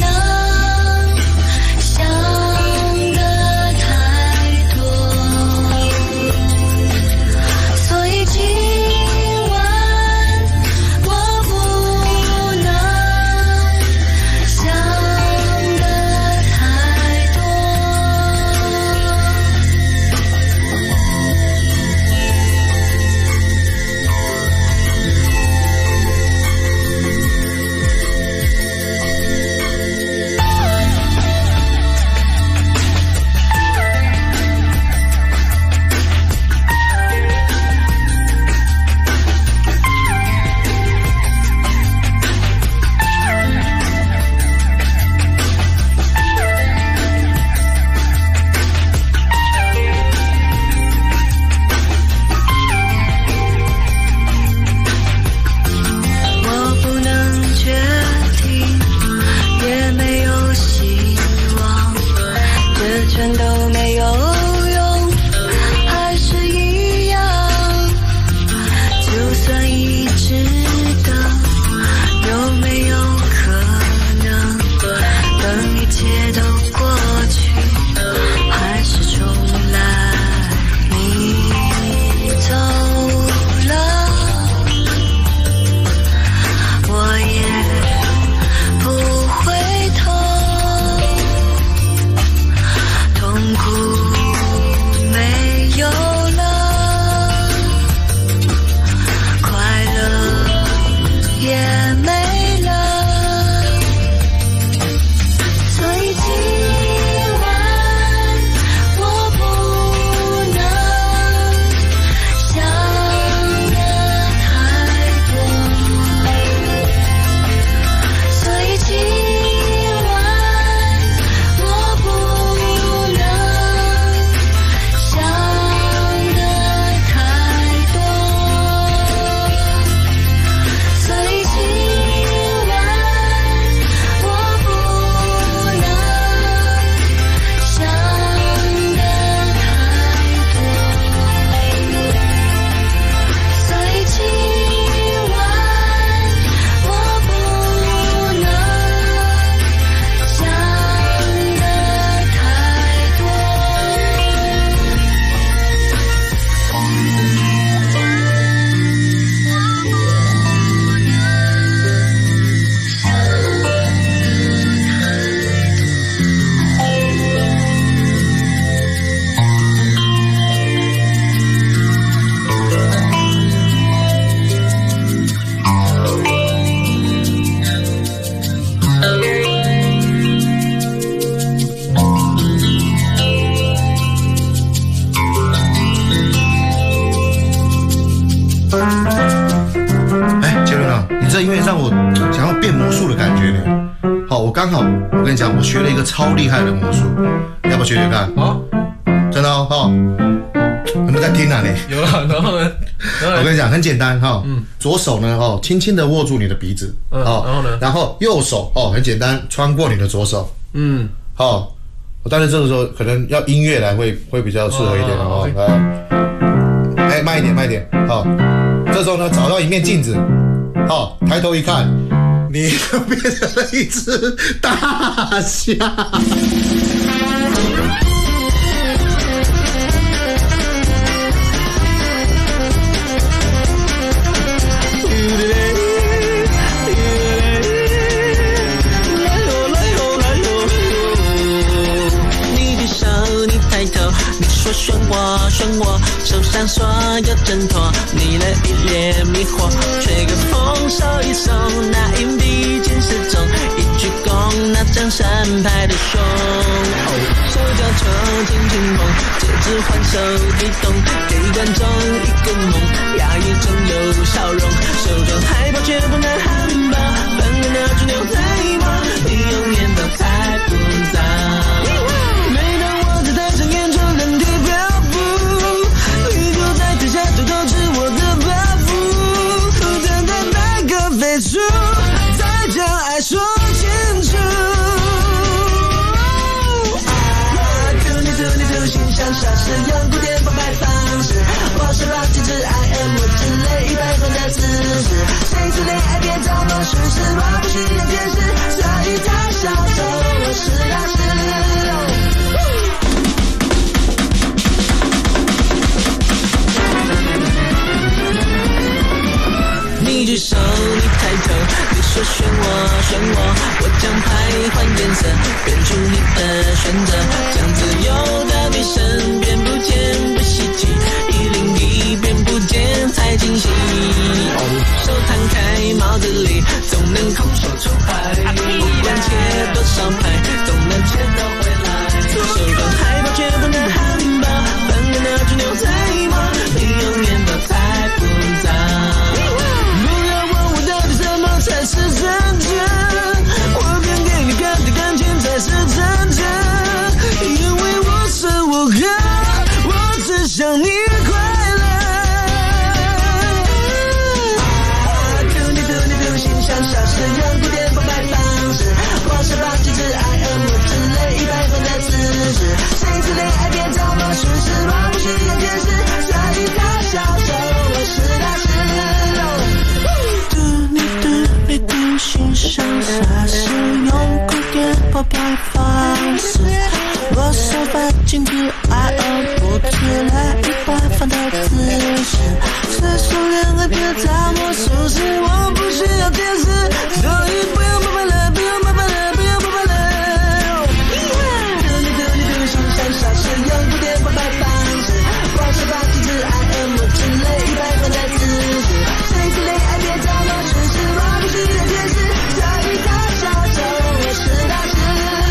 想要变魔术的感觉呢。好，我刚好，我跟你讲，我学了一个超厉害的魔术，要不要学学看？ 好， 真的哦，有没有在听啊你？ 有了，然后呢？ 我跟你讲，很简单哈。左手呢，轻轻的握住你的鼻子， 然后呢？ 然后右手很简单，穿过你的左手，好。但是这个时候可能要音乐来会比较适合一点哦。来，慢一点，慢一点。好，这时候呢，找到一面镜子，好，抬头一看，你就变成了一只大虾。 漩涡，手上所有挣脱，你的一脸迷惑，吹个风，手一松，那硬币剑失踪，一鞠躬，那张三排的胸，手交球，轻轻碰，戒指换手一动，给观众一个梦，压抑中有笑容，手中害怕却不能handball，半个鸟只牛仔帽，你永远都猜不到。再将爱说清楚。图形象消失，用古典澎湃方式。我是让机智 I am 我之类100分的姿势。谁是恋爱别找梦事实，我不需要解释，所以太小众，我是大师。你举手，你抬头，你说漩涡，我将牌换颜色，变出你的选择，将自由的你身边不见不稀奇，101变不见太惊喜，手摊开帽子里总能空手出牌，不管切多少牌总能切到回来，手中害怕却不能handball，半个鸟只牛仔帽，你永远都猜不到。才是真正，我便给你看的感情才是真正，因为我是我和，我只想你快乐。图形象消失，用古典澎湃方式。我是把机智 I am 我之类100分的姿势。谁是恋爱别找梦事实，我不需要解释，所以太小众，我是大师。图形象消失，用古典澎湃方式。我手把镜子 I am 我之类100分的姿势。谁说恋爱别找梦事实，我不需要解释，所以不要麻烦了，不要麻烦了，不要麻烦了。图形象消失，用古典澎湃方式。我手把镜子 I am 我之类100分的姿势。谁是恋爱别找梦事实，我不需要解释，所以太小众，我是大师。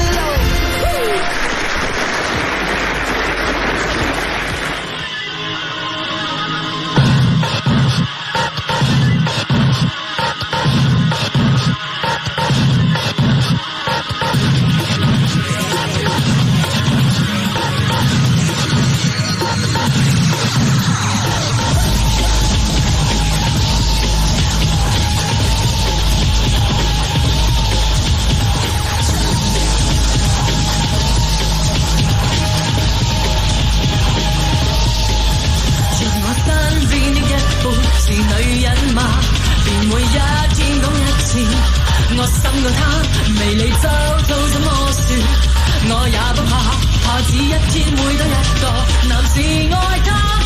我心愛他，未離走到怎麼說？我也不怕，怕只一天會多一個男士愛他。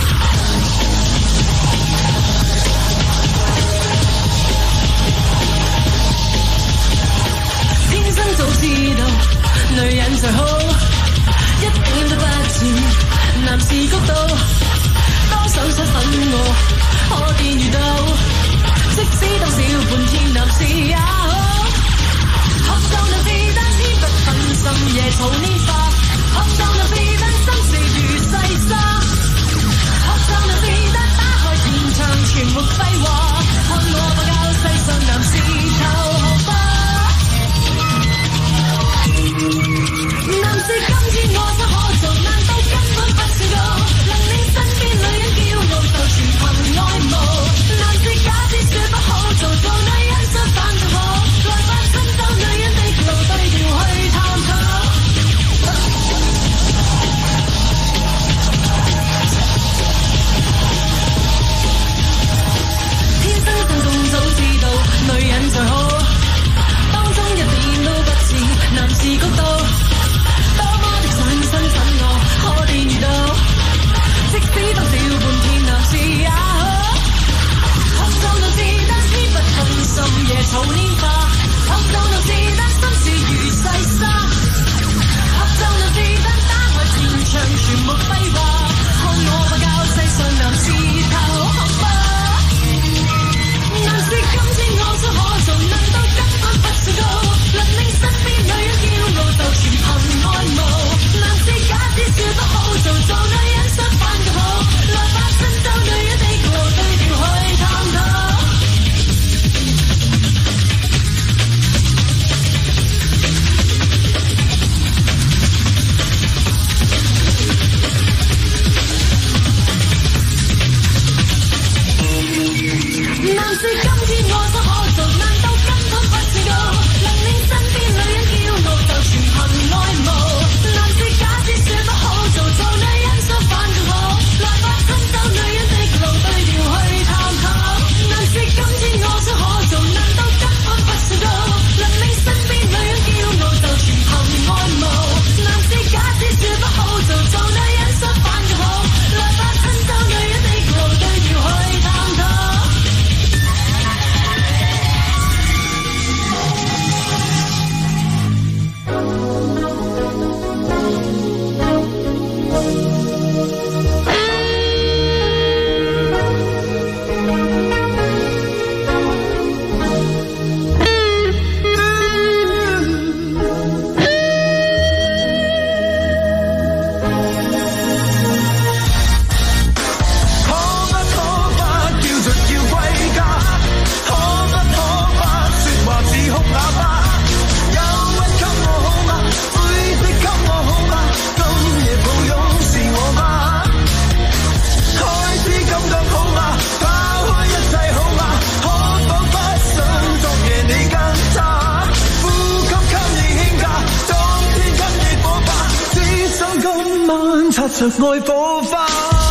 天生早知道女人最好，一點都不似男士谷到，多想出粉我，可見遇到。即使多少半天男士也好，學習能是單天不分深夜嘈年化，學習能是單心四如細沙，學習能是單打開天窗全沒廢話，看我不教世上男士。 着愛火花。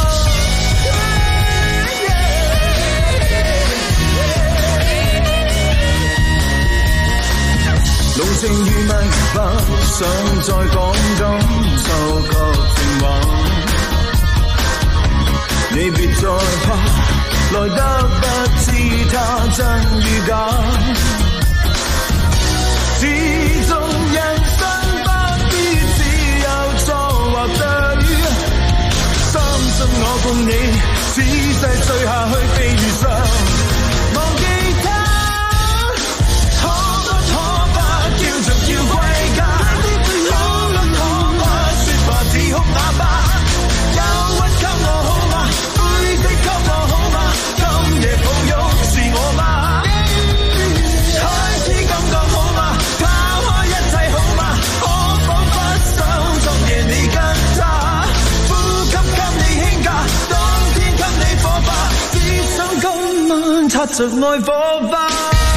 路程如迷，不想再講感受及情話。你別再怕，來得不知它真與假。始終人生不必只有錯或對，相信我共你，此世醉下去飛如上，忘記他。叫歸家，可不說話只哭啞巴，憂鬱給我好嗎？灰色給我好嗎？今夜抱擁是我嗎？開始感覺好嗎？拋開一切好嗎？可彷彿想昨夜你跟他，呼吸給你輕假，當天給你火花，只想今晚擦着愛火花。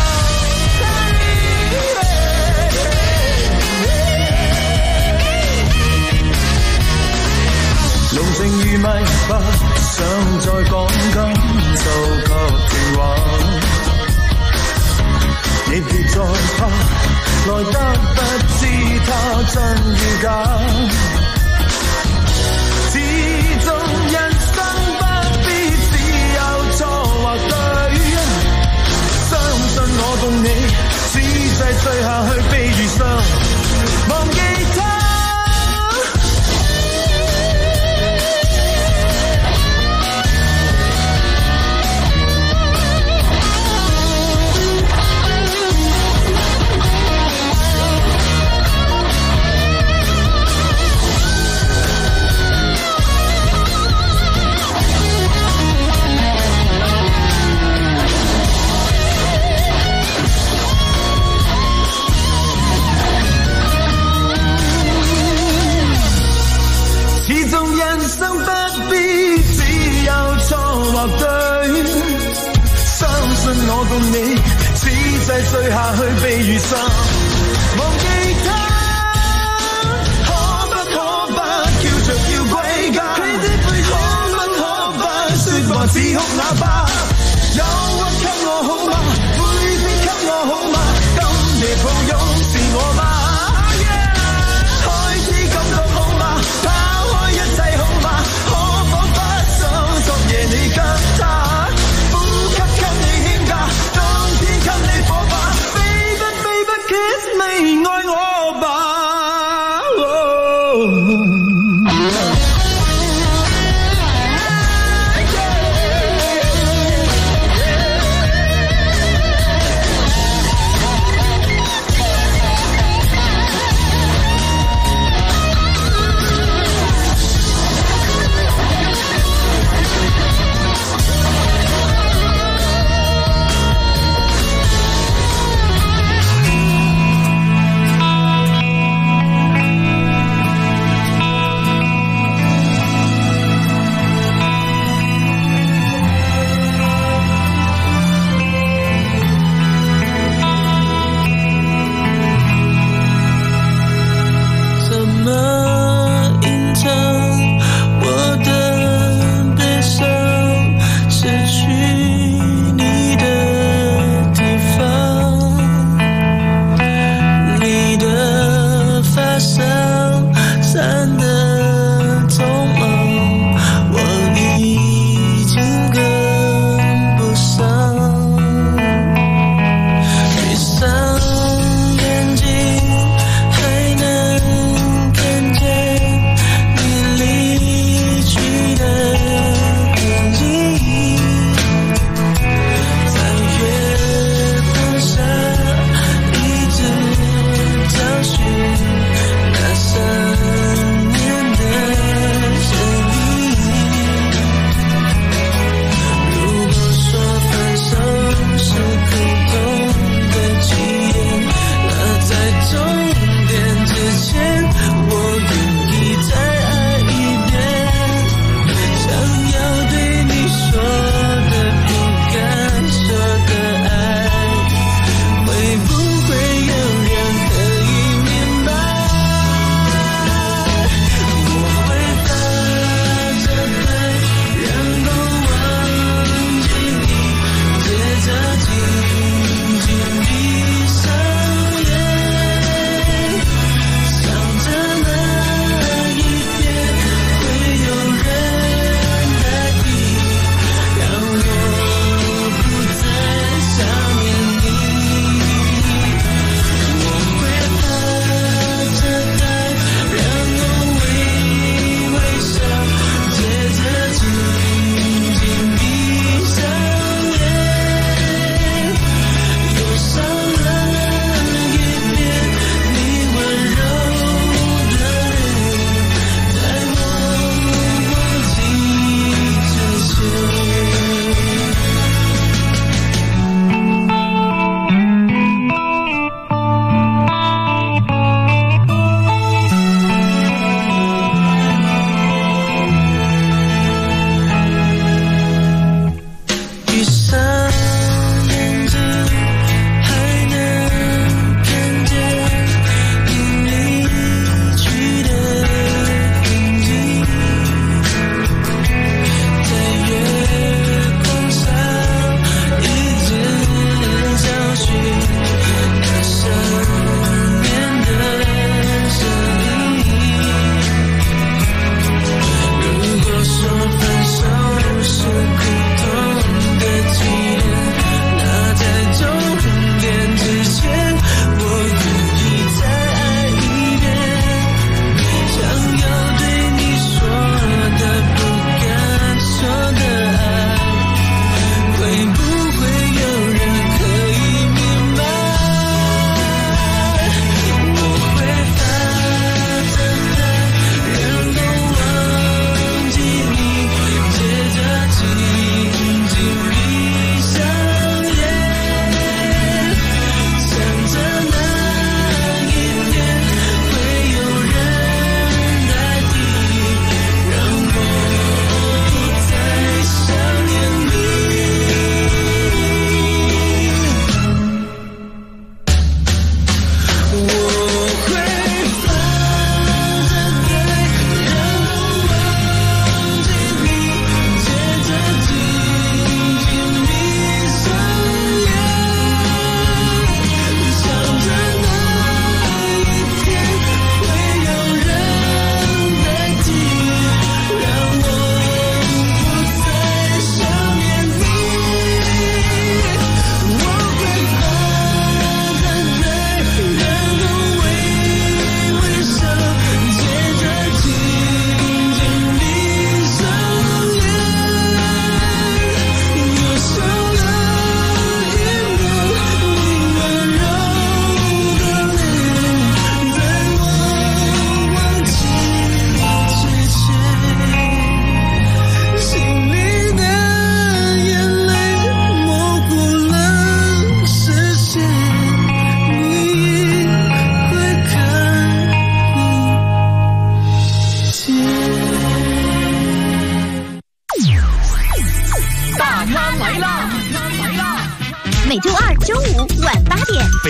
路程如迷，不想再講感受及情話。你別再怕，來得不知它真與假。始終人生不必只有錯或對，相信我共你，此世醉下去飛如上，忘記他。我共你，此世醉下去飛如山，忘記他，可不可不叫着要歸家？可不可不說話只哭啞巴？憂鬱給我好嗎？灰色給我好嗎？今夜抱擁是我嗎？開始感覺好嗎？拋開一切好嗎？可彷彿想昨夜你跟他。給你火花 ，baby kiss me， 愛我吧。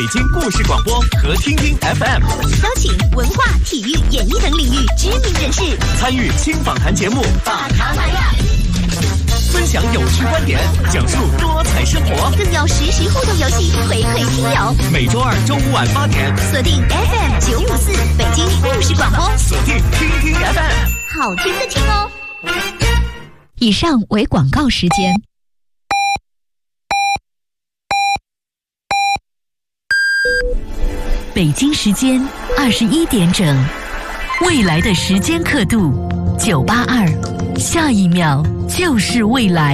北京故事广播和听听 FM， 邀请文化、体育、演艺等领域知名人士参与轻访谈节目， 把卡买呀， 分享有趣观点，讲述多彩生活， 更有实时互动游戏回馈听友。 每周二中午晚8点， 锁定 FM 954北京故事广播， 锁定听听 FM， 好听的听哦。以上为广告时间。北京时间21点整，未来的时间刻度982，下一秒就是未来。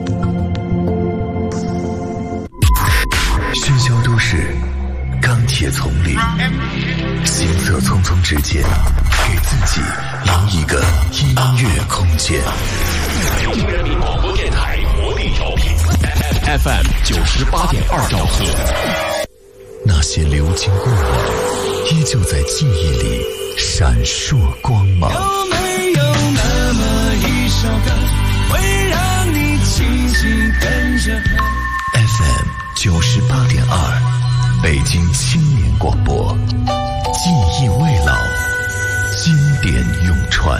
喧嚣都市，钢铁丛林，行色匆匆之间，给自己留一个音乐空间。 北京人民广播电台活力调频 FM 98.2兆赫。 那些流金过往，依旧在记忆里闪烁光芒。 有没有那么一首歌，会让你轻轻跟着和 ？FM 98.2，北京青年广播，记忆未老，经典永传。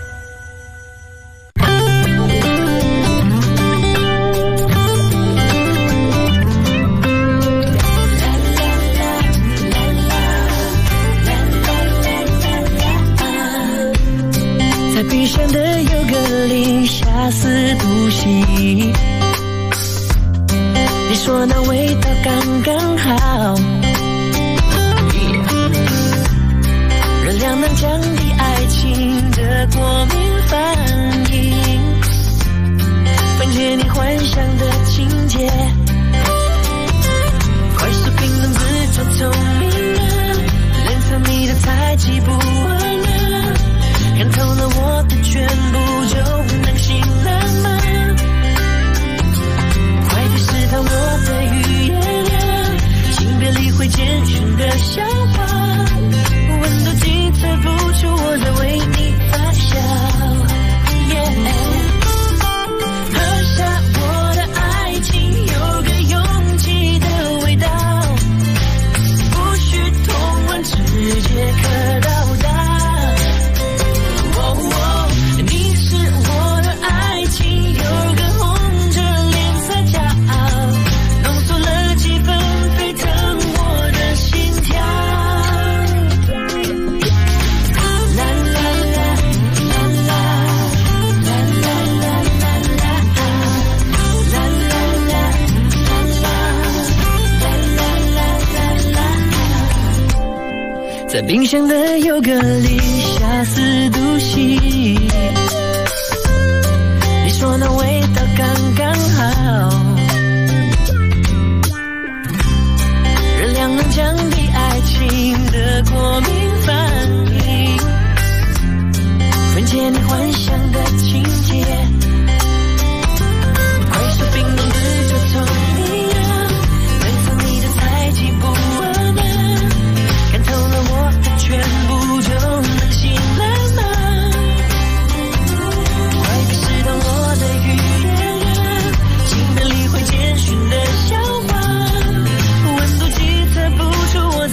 闭上的有个零下4度 C， 你说那味道刚刚好，热量能降低爱情的过敏反应，分解你幻想的情节，快速评论自作聪明了，脸上你的猜忌不完了，看透了我的全部就能行了吗？快点试探我的语言呀，请别理会简讯的笑话，温度计测不出我在为你发笑。喝下我的爱情，有个拥挤的味道，不需同温，直接可到达。你是我的爱情，有个红着脸撒娇，浓缩了几分沸腾我的心跳。啦啦啦啦啦啦啦啦啦，在冰箱的有个零下4度 C， 你说那味道刚刚好，热量能降低爱情的过敏反应，分解你幻想的情节，快速评论自作聪明啊，对付你的猜忌不完啊，看透了我的全部就能行了吗？快点试探我的语言啊，请别理会简讯的笑话，温度计测不出我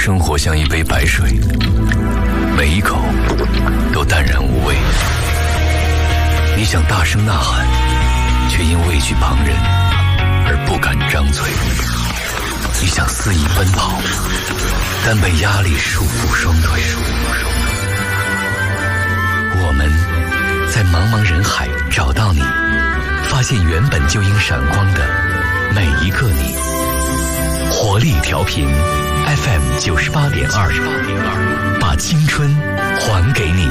生活像一杯白水，每一口都淡然无味。你想大声呐喊，却因畏惧旁人而不敢张嘴。你想肆意奔跑，但被压力束缚双腿。我们在茫茫人海找到你，发现原本就应闪光的每一个你。活力调频 FM 98.2，把青春还给你。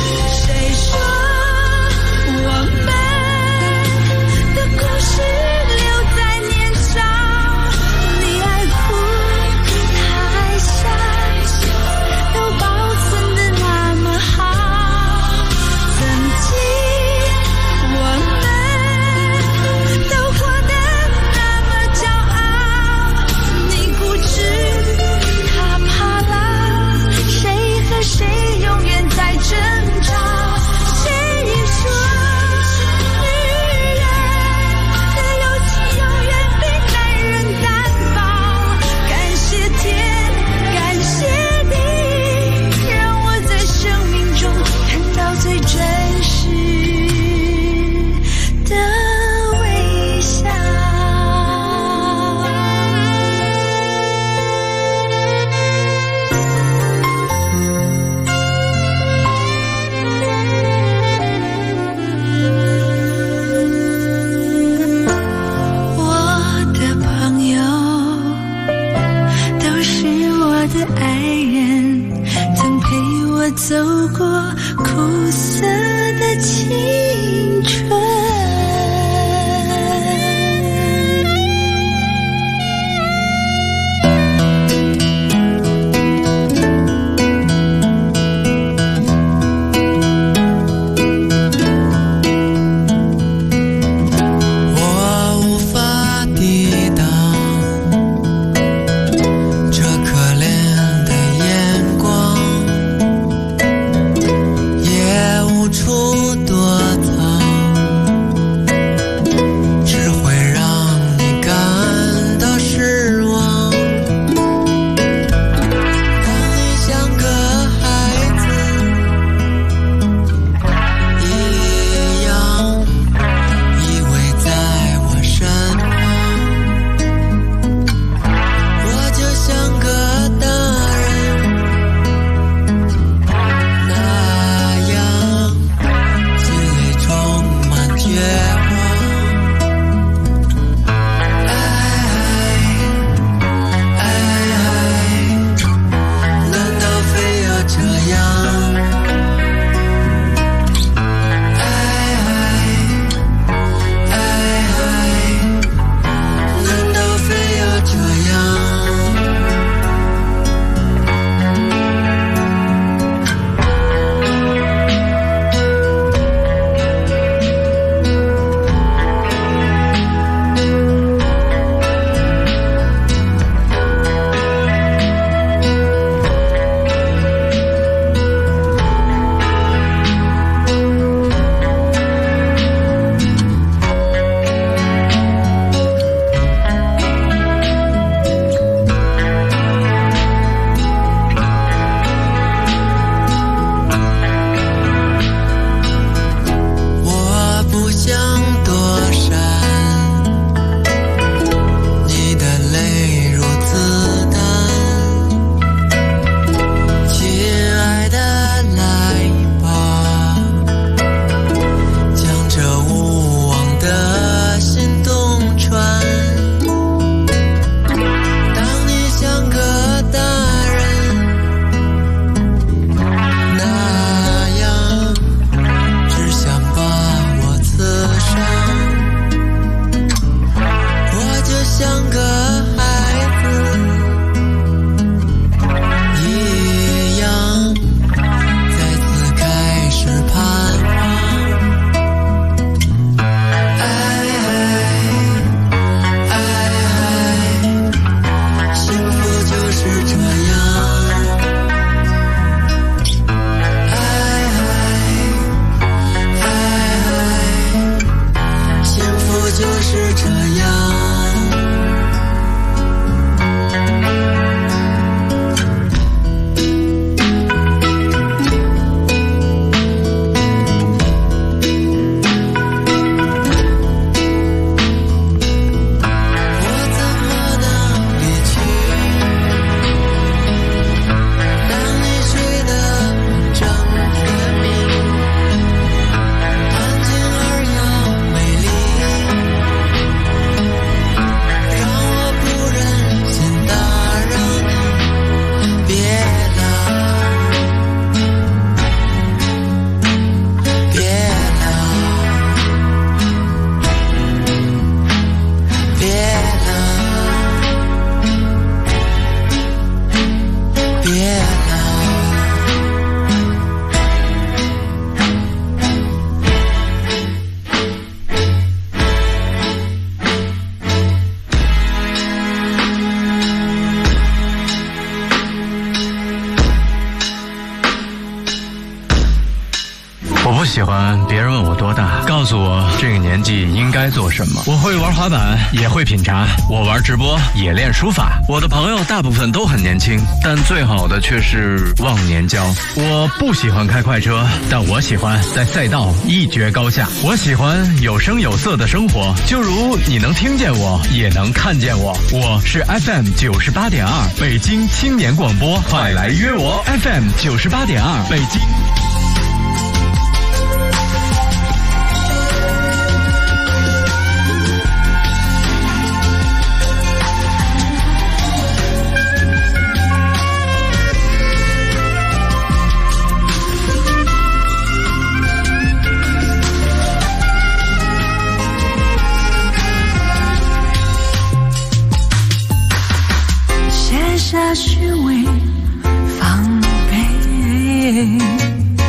是别人问我多大，告诉我这个年纪应该做什么。我会玩滑板，也会品茶，我玩直播，也练书法。我的朋友大部分都很年轻，但最好的却是忘年交。我不喜欢开快车，但我喜欢在赛道一决高下。我喜欢有声有色的生活，就如你能听见我，也能看见我。我是 FM 98.2北京青年广播，快来约我 FM 98.2北京。 卸下虚伪防备，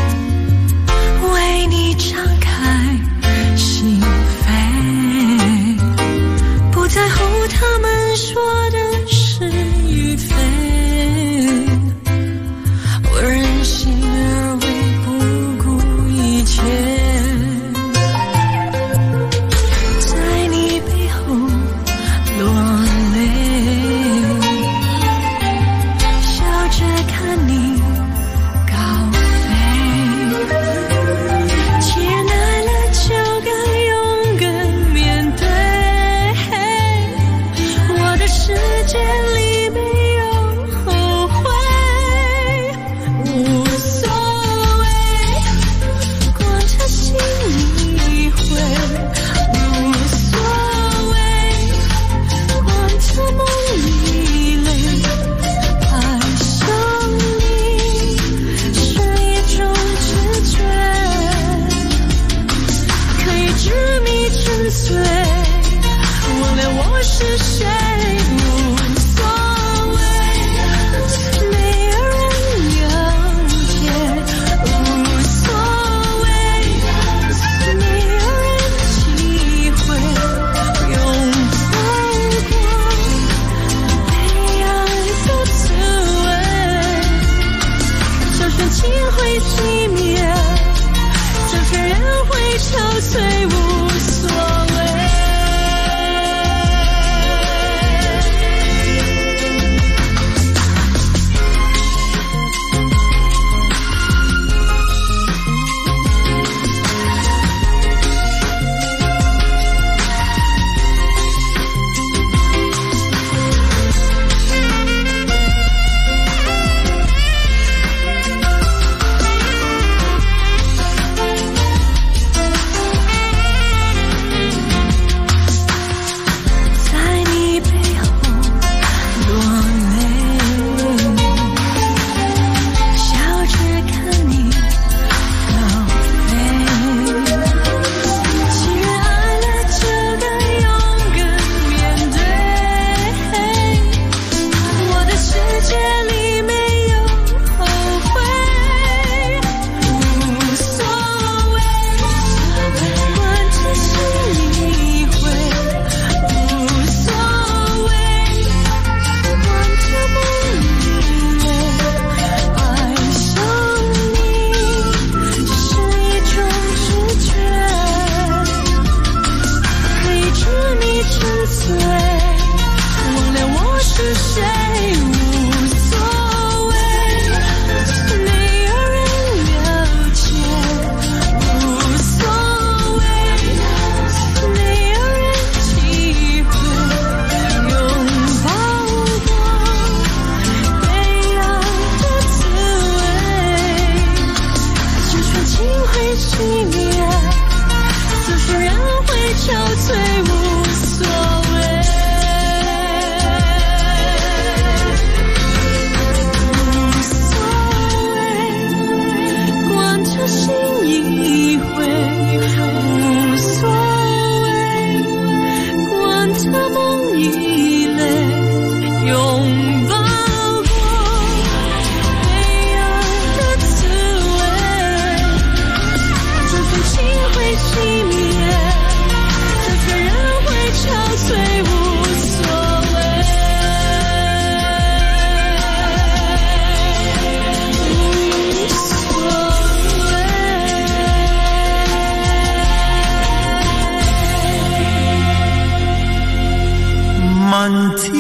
漫天，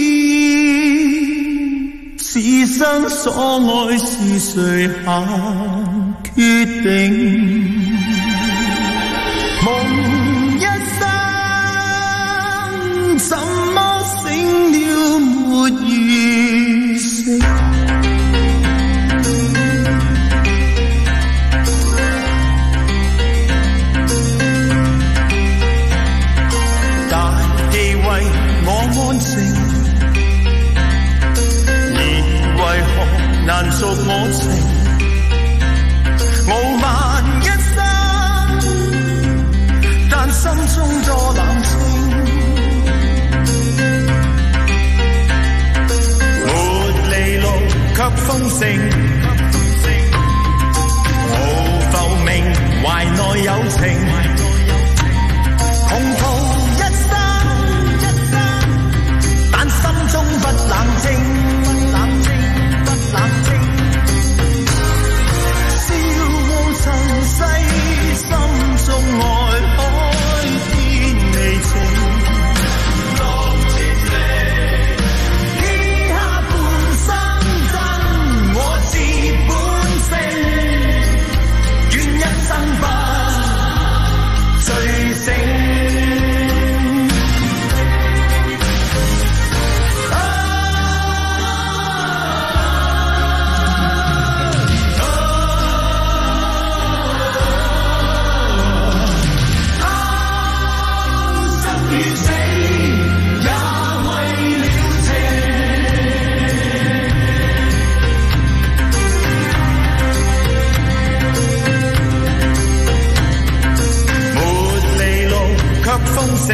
此生所愛是誰下決定？夢一生，怎麼醒了沒如醒？難贖我情，傲慢一生，但心中多冷清。沒離路卻豐盛，無浮名懷內有情，窮途一生，但心中不冷靜。世心中愛海天未晴，落千里，天下半生真，我是本性，願一生不醉醒。豐盛，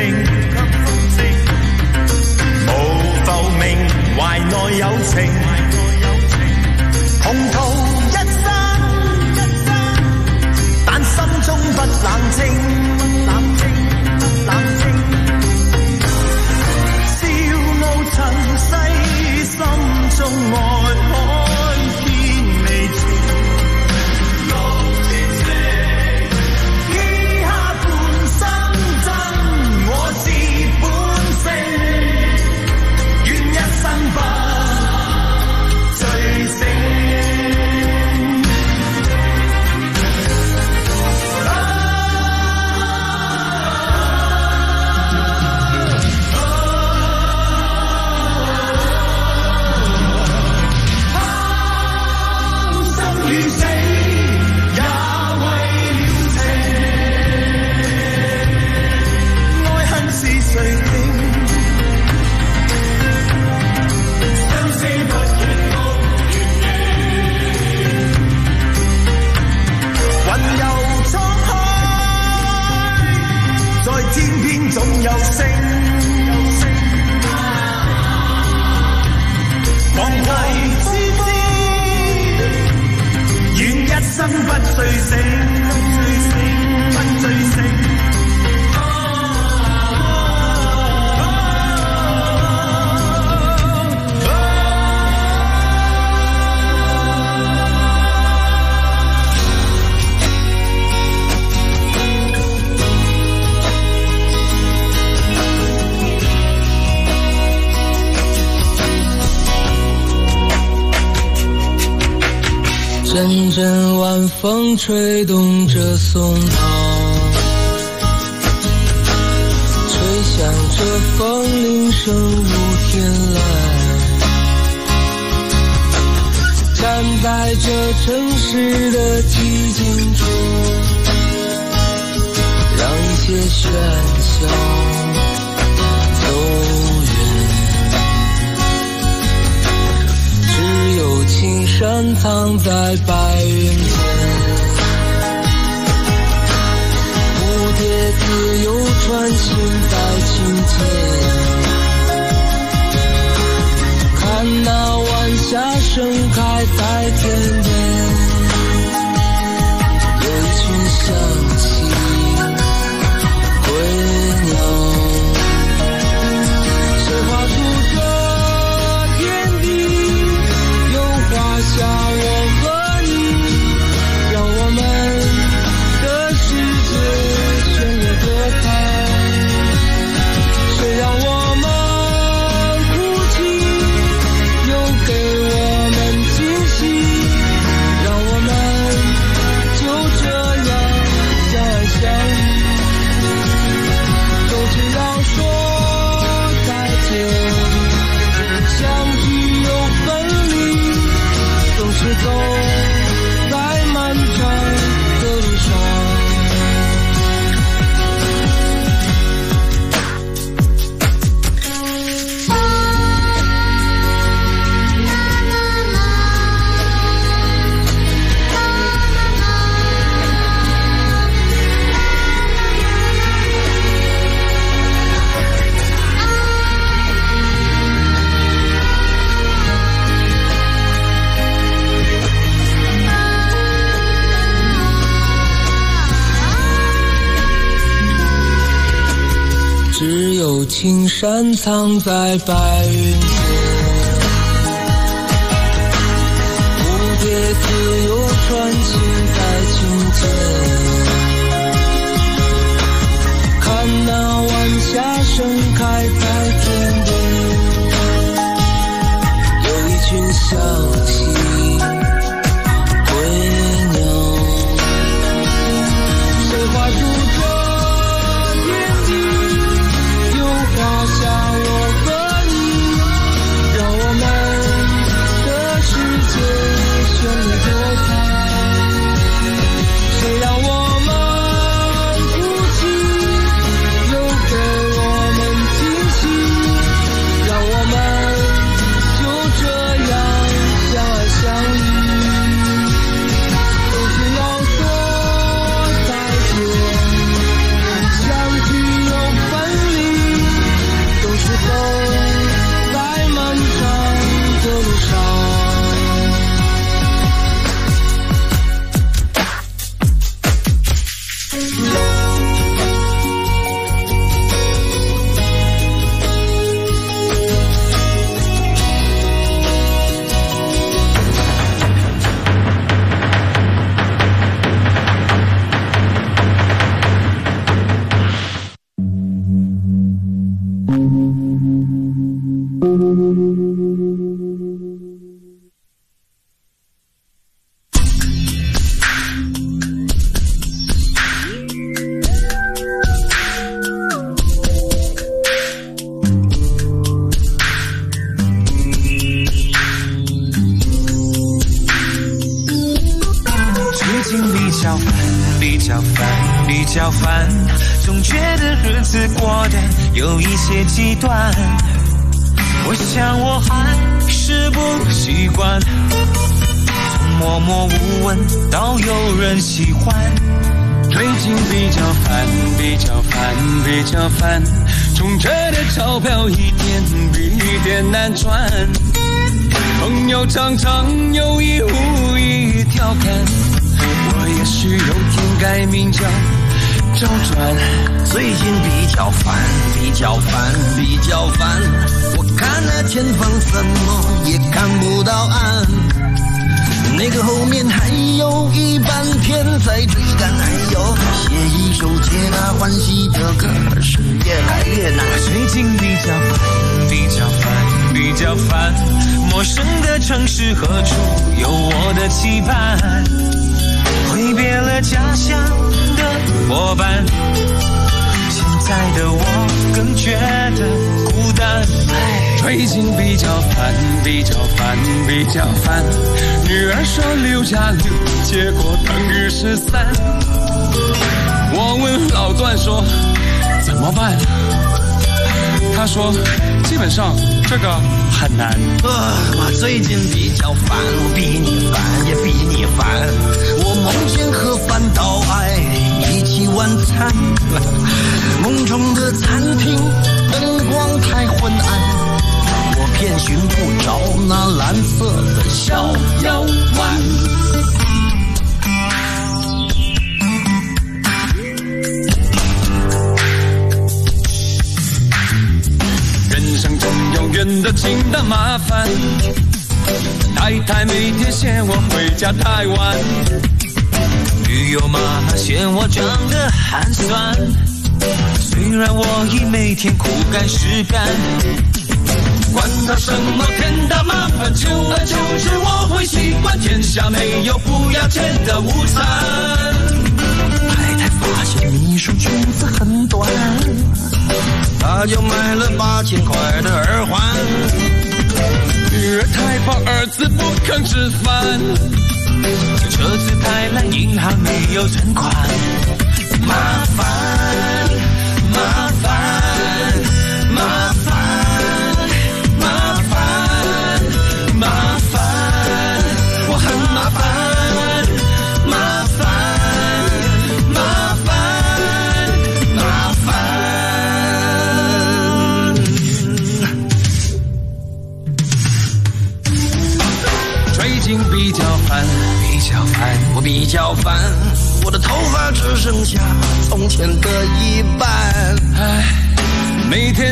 無浮名懷內有情，窮途一生，但心中不冷靜，笑傲塵世，心中愛海天未晴。總有星，望為知知，願一生不醉醒，不醉醒。 阵阵晚风吹动着松涛，吹响着风铃声如天籁，站在这城市的寂静中，让一切喧嚣走远，只有青山藏在白云间，蝴蝶自由穿行在青间，看那晚霞盛开在天边，有一群向西归鸟，谁画出这天地，又画下我和你，让我们的世界绚丽多彩，谁让我们只有青山藏在白云间，蝴蝶自由穿行在清间，看那晚霞盛开在天边，有一群小溪比较烦，总觉得日子过得有一些极端。我想我还是不习惯，从默默无闻到有人喜欢。最近比较烦，总觉得钞票一点比一点难赚。朋友常常有意无意调侃，我也许有天改名叫周转。 最近比较烦，我看那前方怎么也看不到岸，那个后面还有一半天在追赶，还有写一首皆大欢喜的歌，可是越来越难。 最近比较烦，陌生的城市何处有我的期盼？挥别了家乡的伙伴，现在的我更觉得孤单。最近比较烦，女儿说6+6，结果等于13。我问老段说怎么办，他说基本上这个很难。 我最近比较烦，我比你烦也比你烦。我梦见和饭岛爱一起晚餐，梦中的餐厅灯光太昏暗，我偏寻不着那蓝色的小腰弯。 人生中永远的清淡麻烦，太太每天嫌我回家太晚，女友妈妈嫌我长得寒酸，虽然我已每天苦干实干，管他什么天大麻烦，久而久之我会习惯，天下没有不要钱的午餐。 太太发现秘书裙子很短，他就买了8000块的耳环。 女儿太胖，儿子不肯吃饭，车子太烂，银行没有存款。麻烦，麻烦，麻烦，麻烦，麻烦，我很麻烦。 我比较烦，我的头发只剩下从前的一半。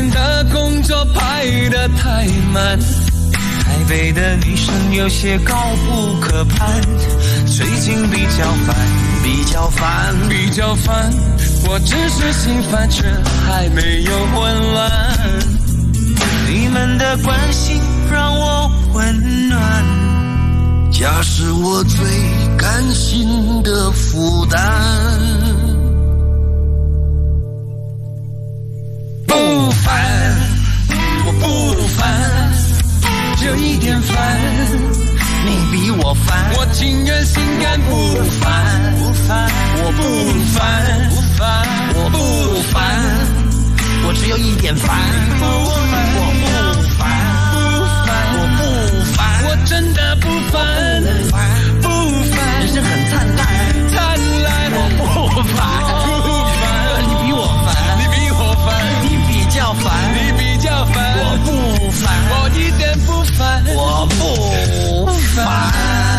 边的工作排得太满，台北的女生有些高不可攀，最近比较烦，我只是心烦，却还没有混乱。你们的关心让我温暖， 家是我最甘心的负担。 不烦，我不烦，就一点烦。 你比我烦， 我情愿心甘不烦，我不烦，我不烦， 我只有一点烦，我不烦， 我真的不烦， 人生很灿烂，我不烦，你比我烦，你比较烦，我不烦， 我一点不烦， 我不烦。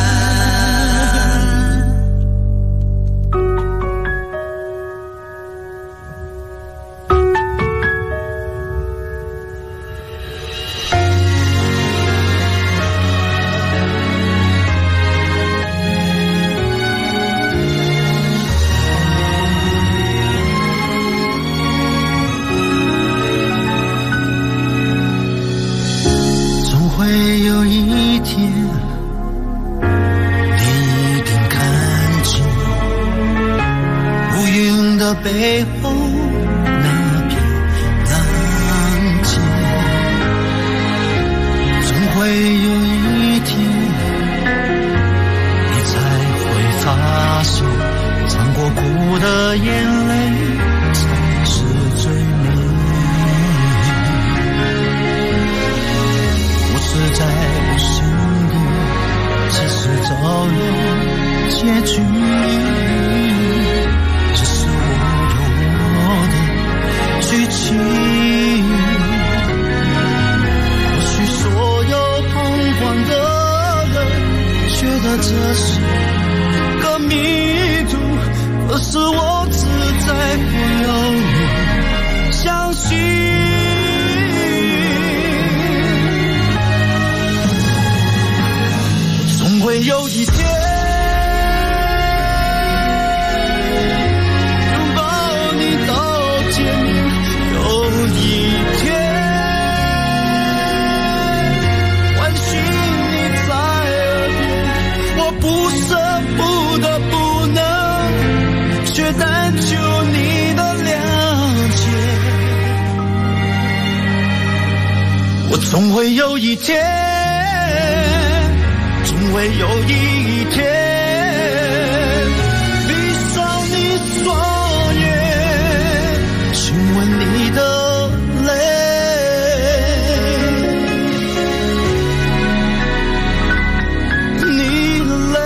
背后那片蓝天，总会有一天，你才会发现，尝过苦的眼泪才是最美。我是在不幸地，其实早有结局。剧情，或许所有彷徨的人觉得这是个迷途，可是我只在乎有你相信，总会有一天拥抱你到天明。有一天，唤醒你在耳边，我不舍不得，不能，却但求你的谅解。我总会有一天，总会有一天，闭上你双眼，亲吻你的泪，你的泪。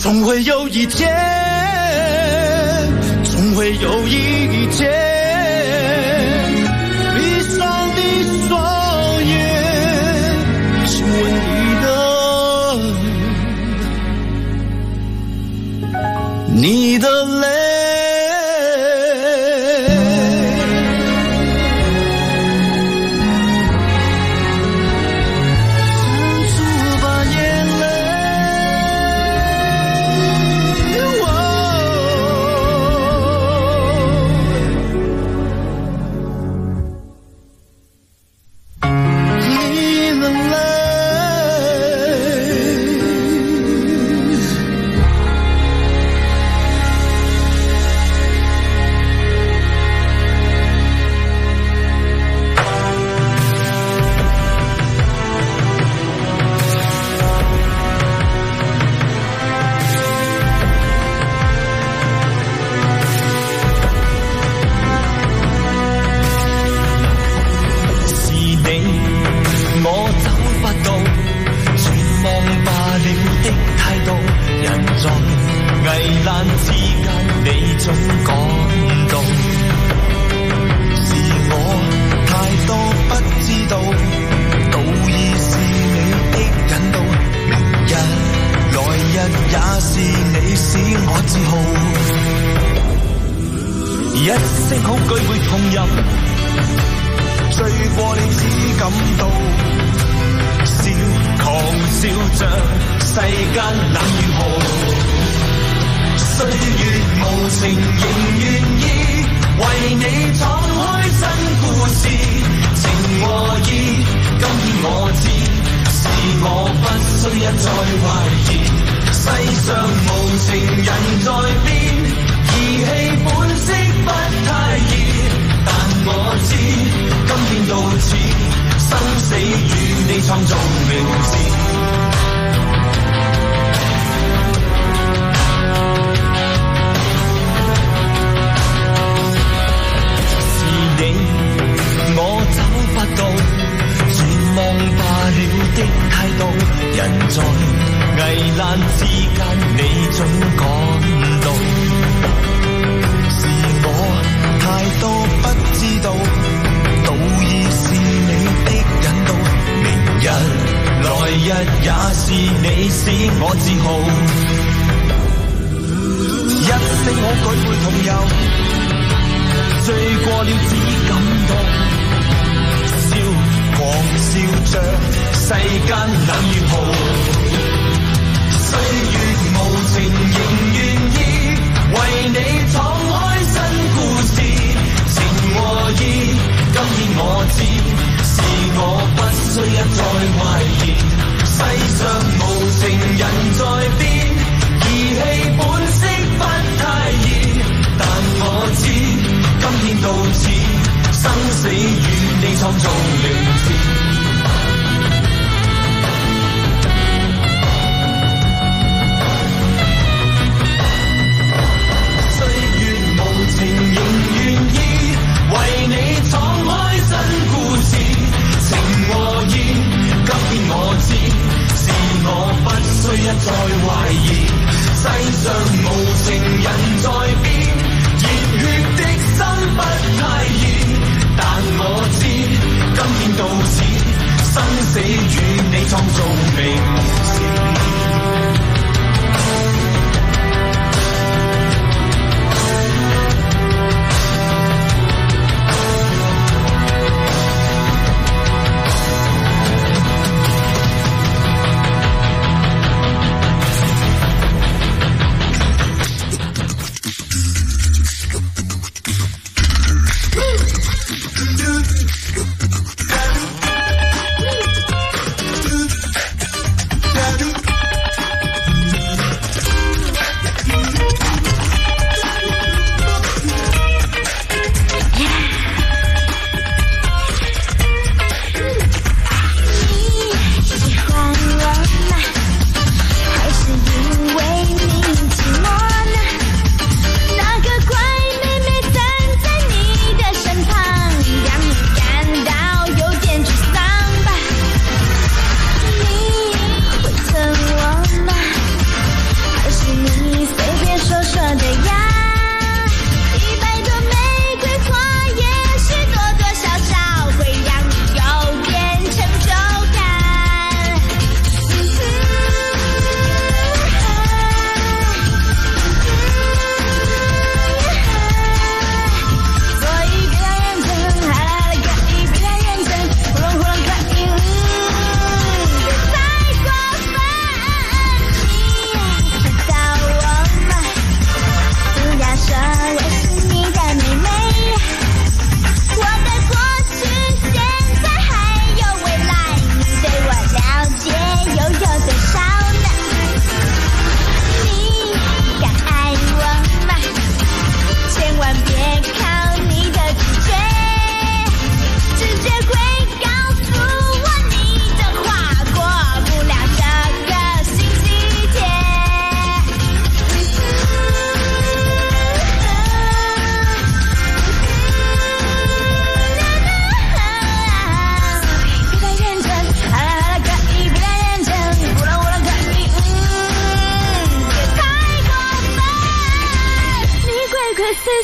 总会有一天，总会有一天，闭上的双眼，亲吻你的泪。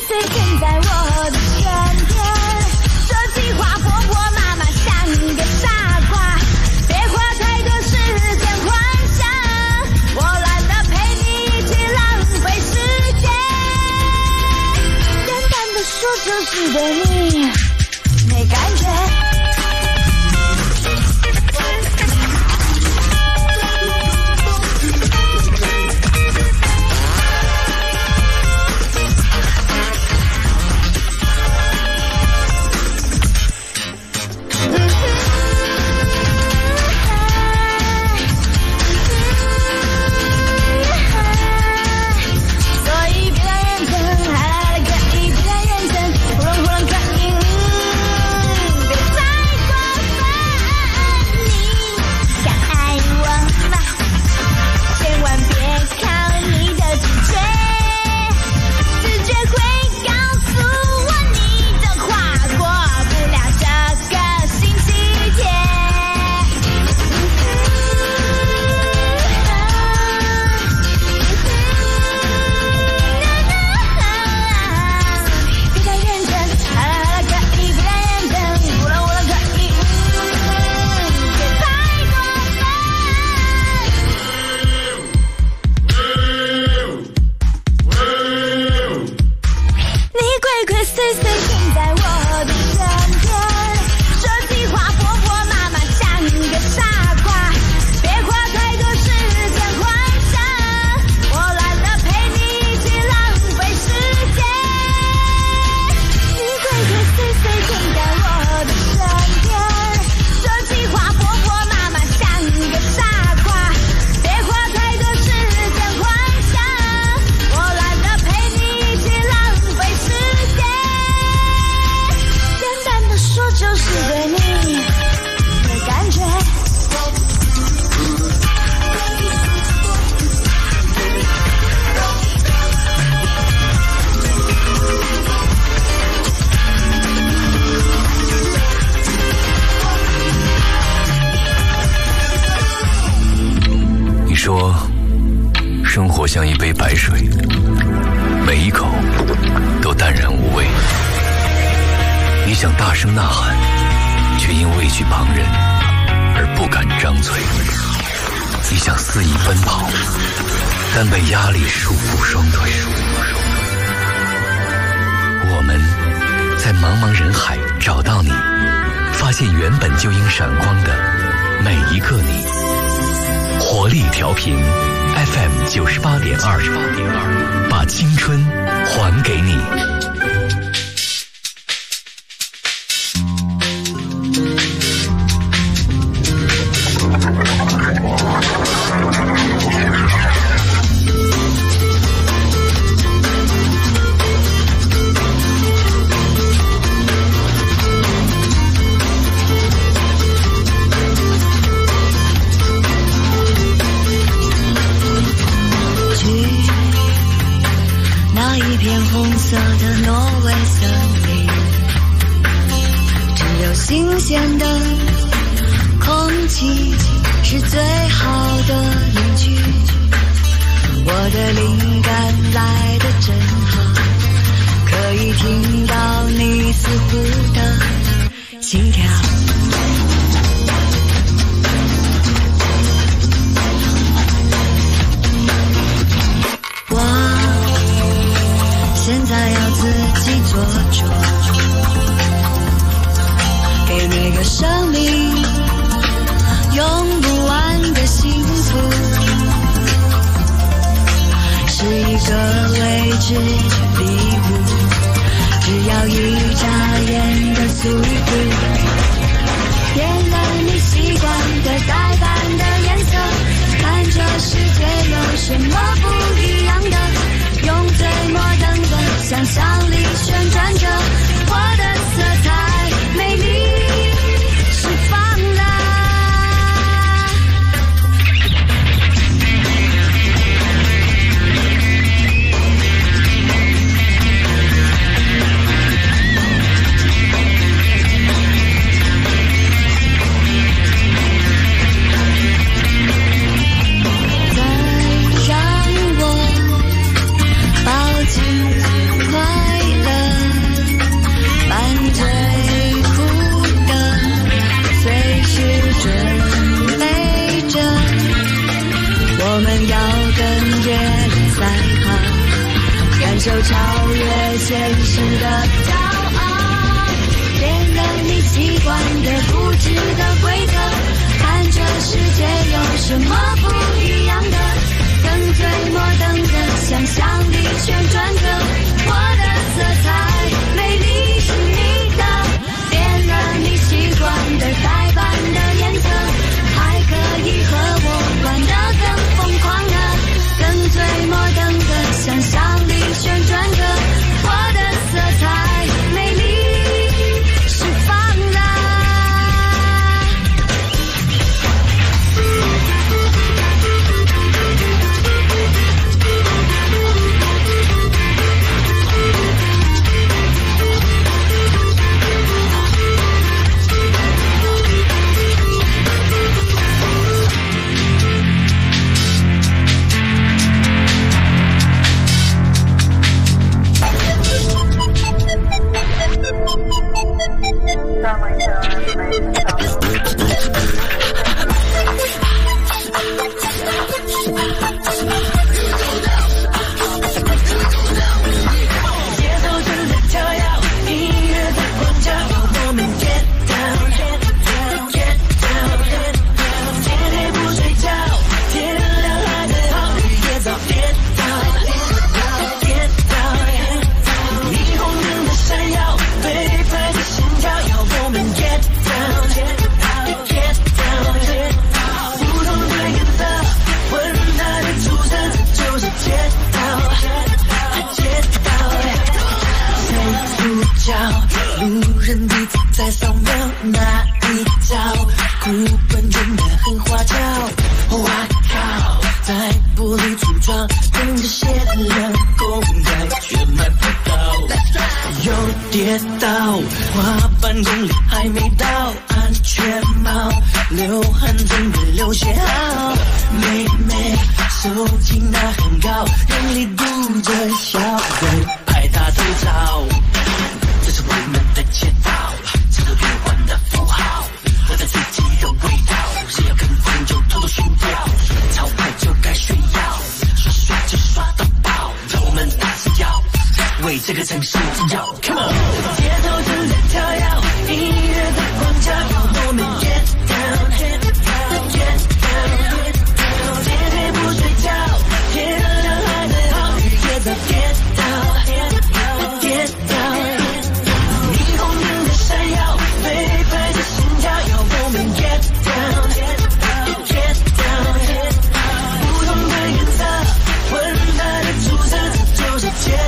岁跟在我的身边，说计划婆婆妈妈像个傻瓜，别花太多时间幻想，我懒得陪你一起浪费时间，简单的说就是对你没感觉。 像一杯白水，每一口都淡然无味。你想大声呐喊，却因畏惧旁人而不敢张嘴。你想肆意奔跑，但被压力束缚双腿。我们在茫茫人海找到你，发现原本就应闪光的每一个你。活力调频 FM 98.2，把青春还给你。 色的挪威森林，只有新鲜的空气是最好的邻居。我的灵感来得正好，可以听到你似乎的心跳。现在要自己做主，给每个生命用不完的幸福，是一个未知礼物，只要一眨眼的速度，变了你习惯的呆板的颜色，看这世界有什么不一样的，用最末登的想象力旋转着我的色彩，美丽释放了。再让我抱紧快乐我们要更接近赛跑，感受超越现实的骄傲，变得你习惯的不知的规则，看这世界有什么不一样的，跟最摩登的想象力旋转着，我的色彩美丽是你的，变了你习惯的呆板的颜色，还可以和我玩得更疯狂的，跟最摩登的想象力旋转着，我的色彩美丽释放的。路人彼此在扫描那一招，哭本真的很花俏，哇靠，在玻璃橱窗等着限量公仔却买不到，又跌倒，滑板公里还没到，安全帽流汗真的流血好，妹妹手机拿很高，用力嘟着小嘴拍她头照，这是我们的街道，这个变换的符号，我的自己的味道，谁要跟风就偷偷炫耀，潮牌就该炫耀，刷刷就刷到爆，让我们大声叫，为这个城市尖叫 ，Come on， 街头正在跳跃，音乐在狂叫，我们 get down，get down，get down， 天黑不睡觉，天亮还在好，雨也在 get down，get down。闪耀，飞拍着心跳，要我们 get down，get down， 不同的颜色，混搭的出色，这就是街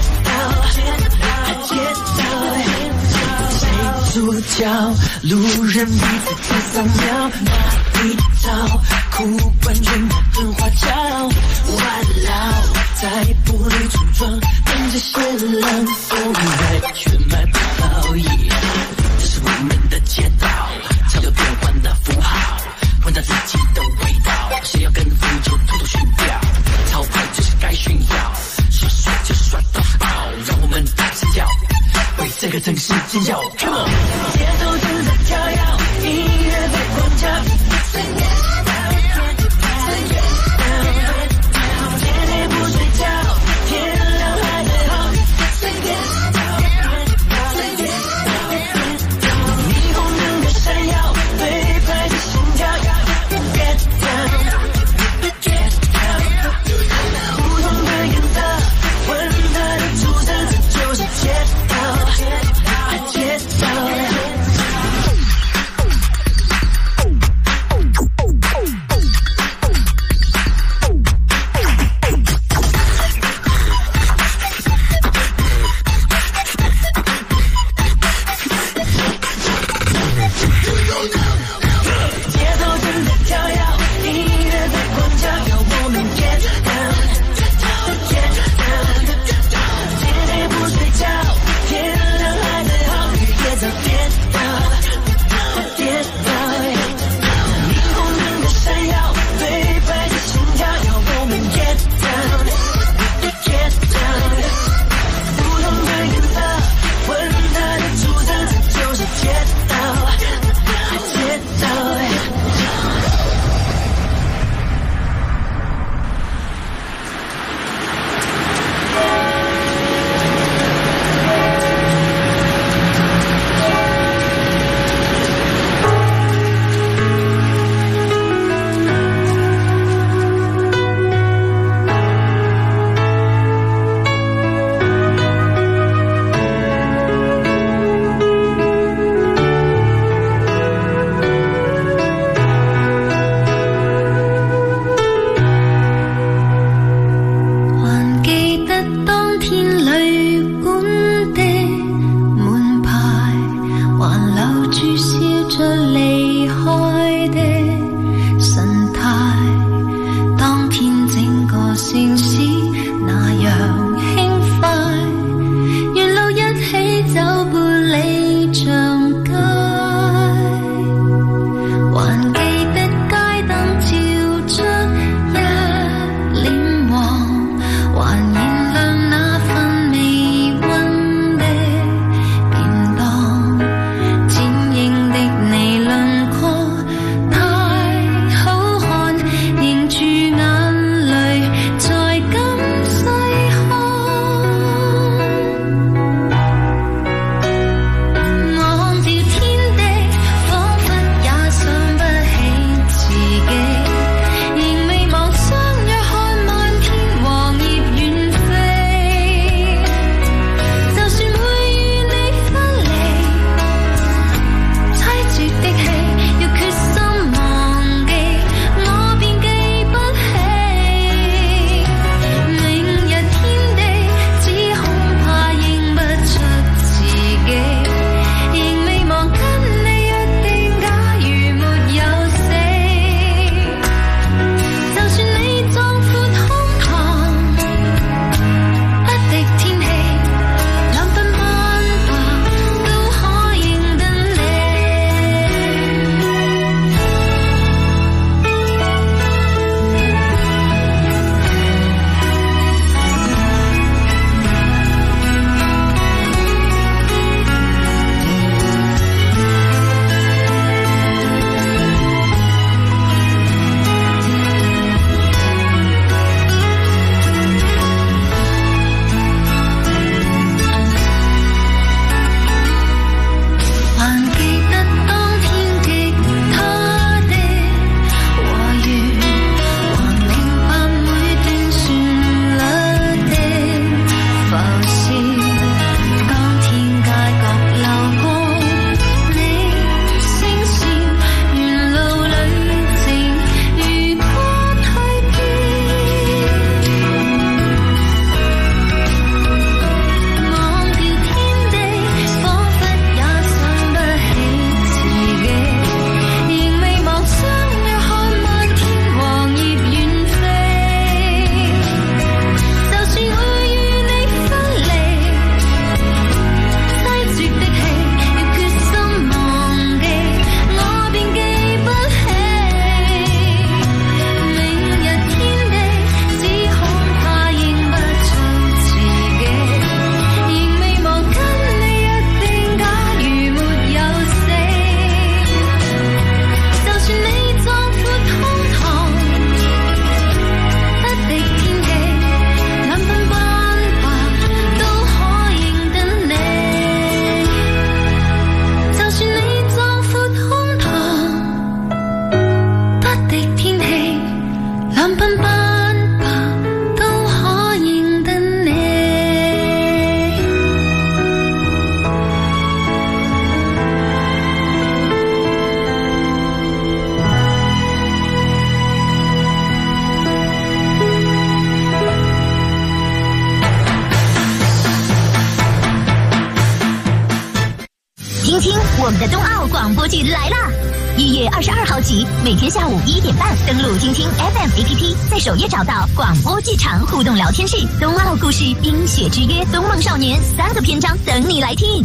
道，谁主角？路人彼此在扫描那一招，哭本真的很花俏，哇啦，在玻璃橱窗等着限量公仔，却买不到耶。我们的街道，潮流变换的符号，闻到自己的味道，谁要跟风就偷偷炫耀，潮牌就是该炫耀，说刷就刷到爆，让我们大声叫，为这个城市尖叫 ，Come on， 街头正在跳跃，音乐在狂叫，天黑不睡觉，天亮还在好。闪耀，飞拍着心跳 ，get down，get down， 不同的颜色，混搭的出色，这就是街道，街城市那樣輕快，沿路一起走半里長街，還記得街燈照出一臉黃，還燃亮那份微溫的便當，剪影的你輪廓太好看，凝住眼淚才敢細看。忘掉天地，彷彿也想不起自己，仍未忘相約看漫天黃葉遠飛。就算會與你分離，凄絕的戲，要決心忘記，我便記不起。明日天地，只恐怕認不出自己，仍未忘跟你約定，假如沒有死。就算你壯闊胸膛，不敵天氣，兩鬢斑白都可認得你。還記得當天吉他的和弦，還明白每段旋律的浮笑。當天街角流過你聲線，沿路旅程如歌蛻變。忘掉天地，彷彿也想不起自己，仍未忘相約看漫天黃葉遠飛。就算會與你分離，凄絕的戲，要決心忘記，我便記不起。明日天地，只恐怕認不出自己，仍未忘跟你約定，假如沒有死。就算你壯闊胸膛，不敵天氣，兩鬢斑白都可認得你。就算你壯闊胸膛，不敵天氣，兩鬢斑白都可認得你。 听听我们的冬奥广播剧来啦！1月22号起，每天下午1点半登录听听 FM APP， 在首页找到广播剧场互动聊天室，冬奥故事、冰雪之约、冬梦少年3个篇章等你来听。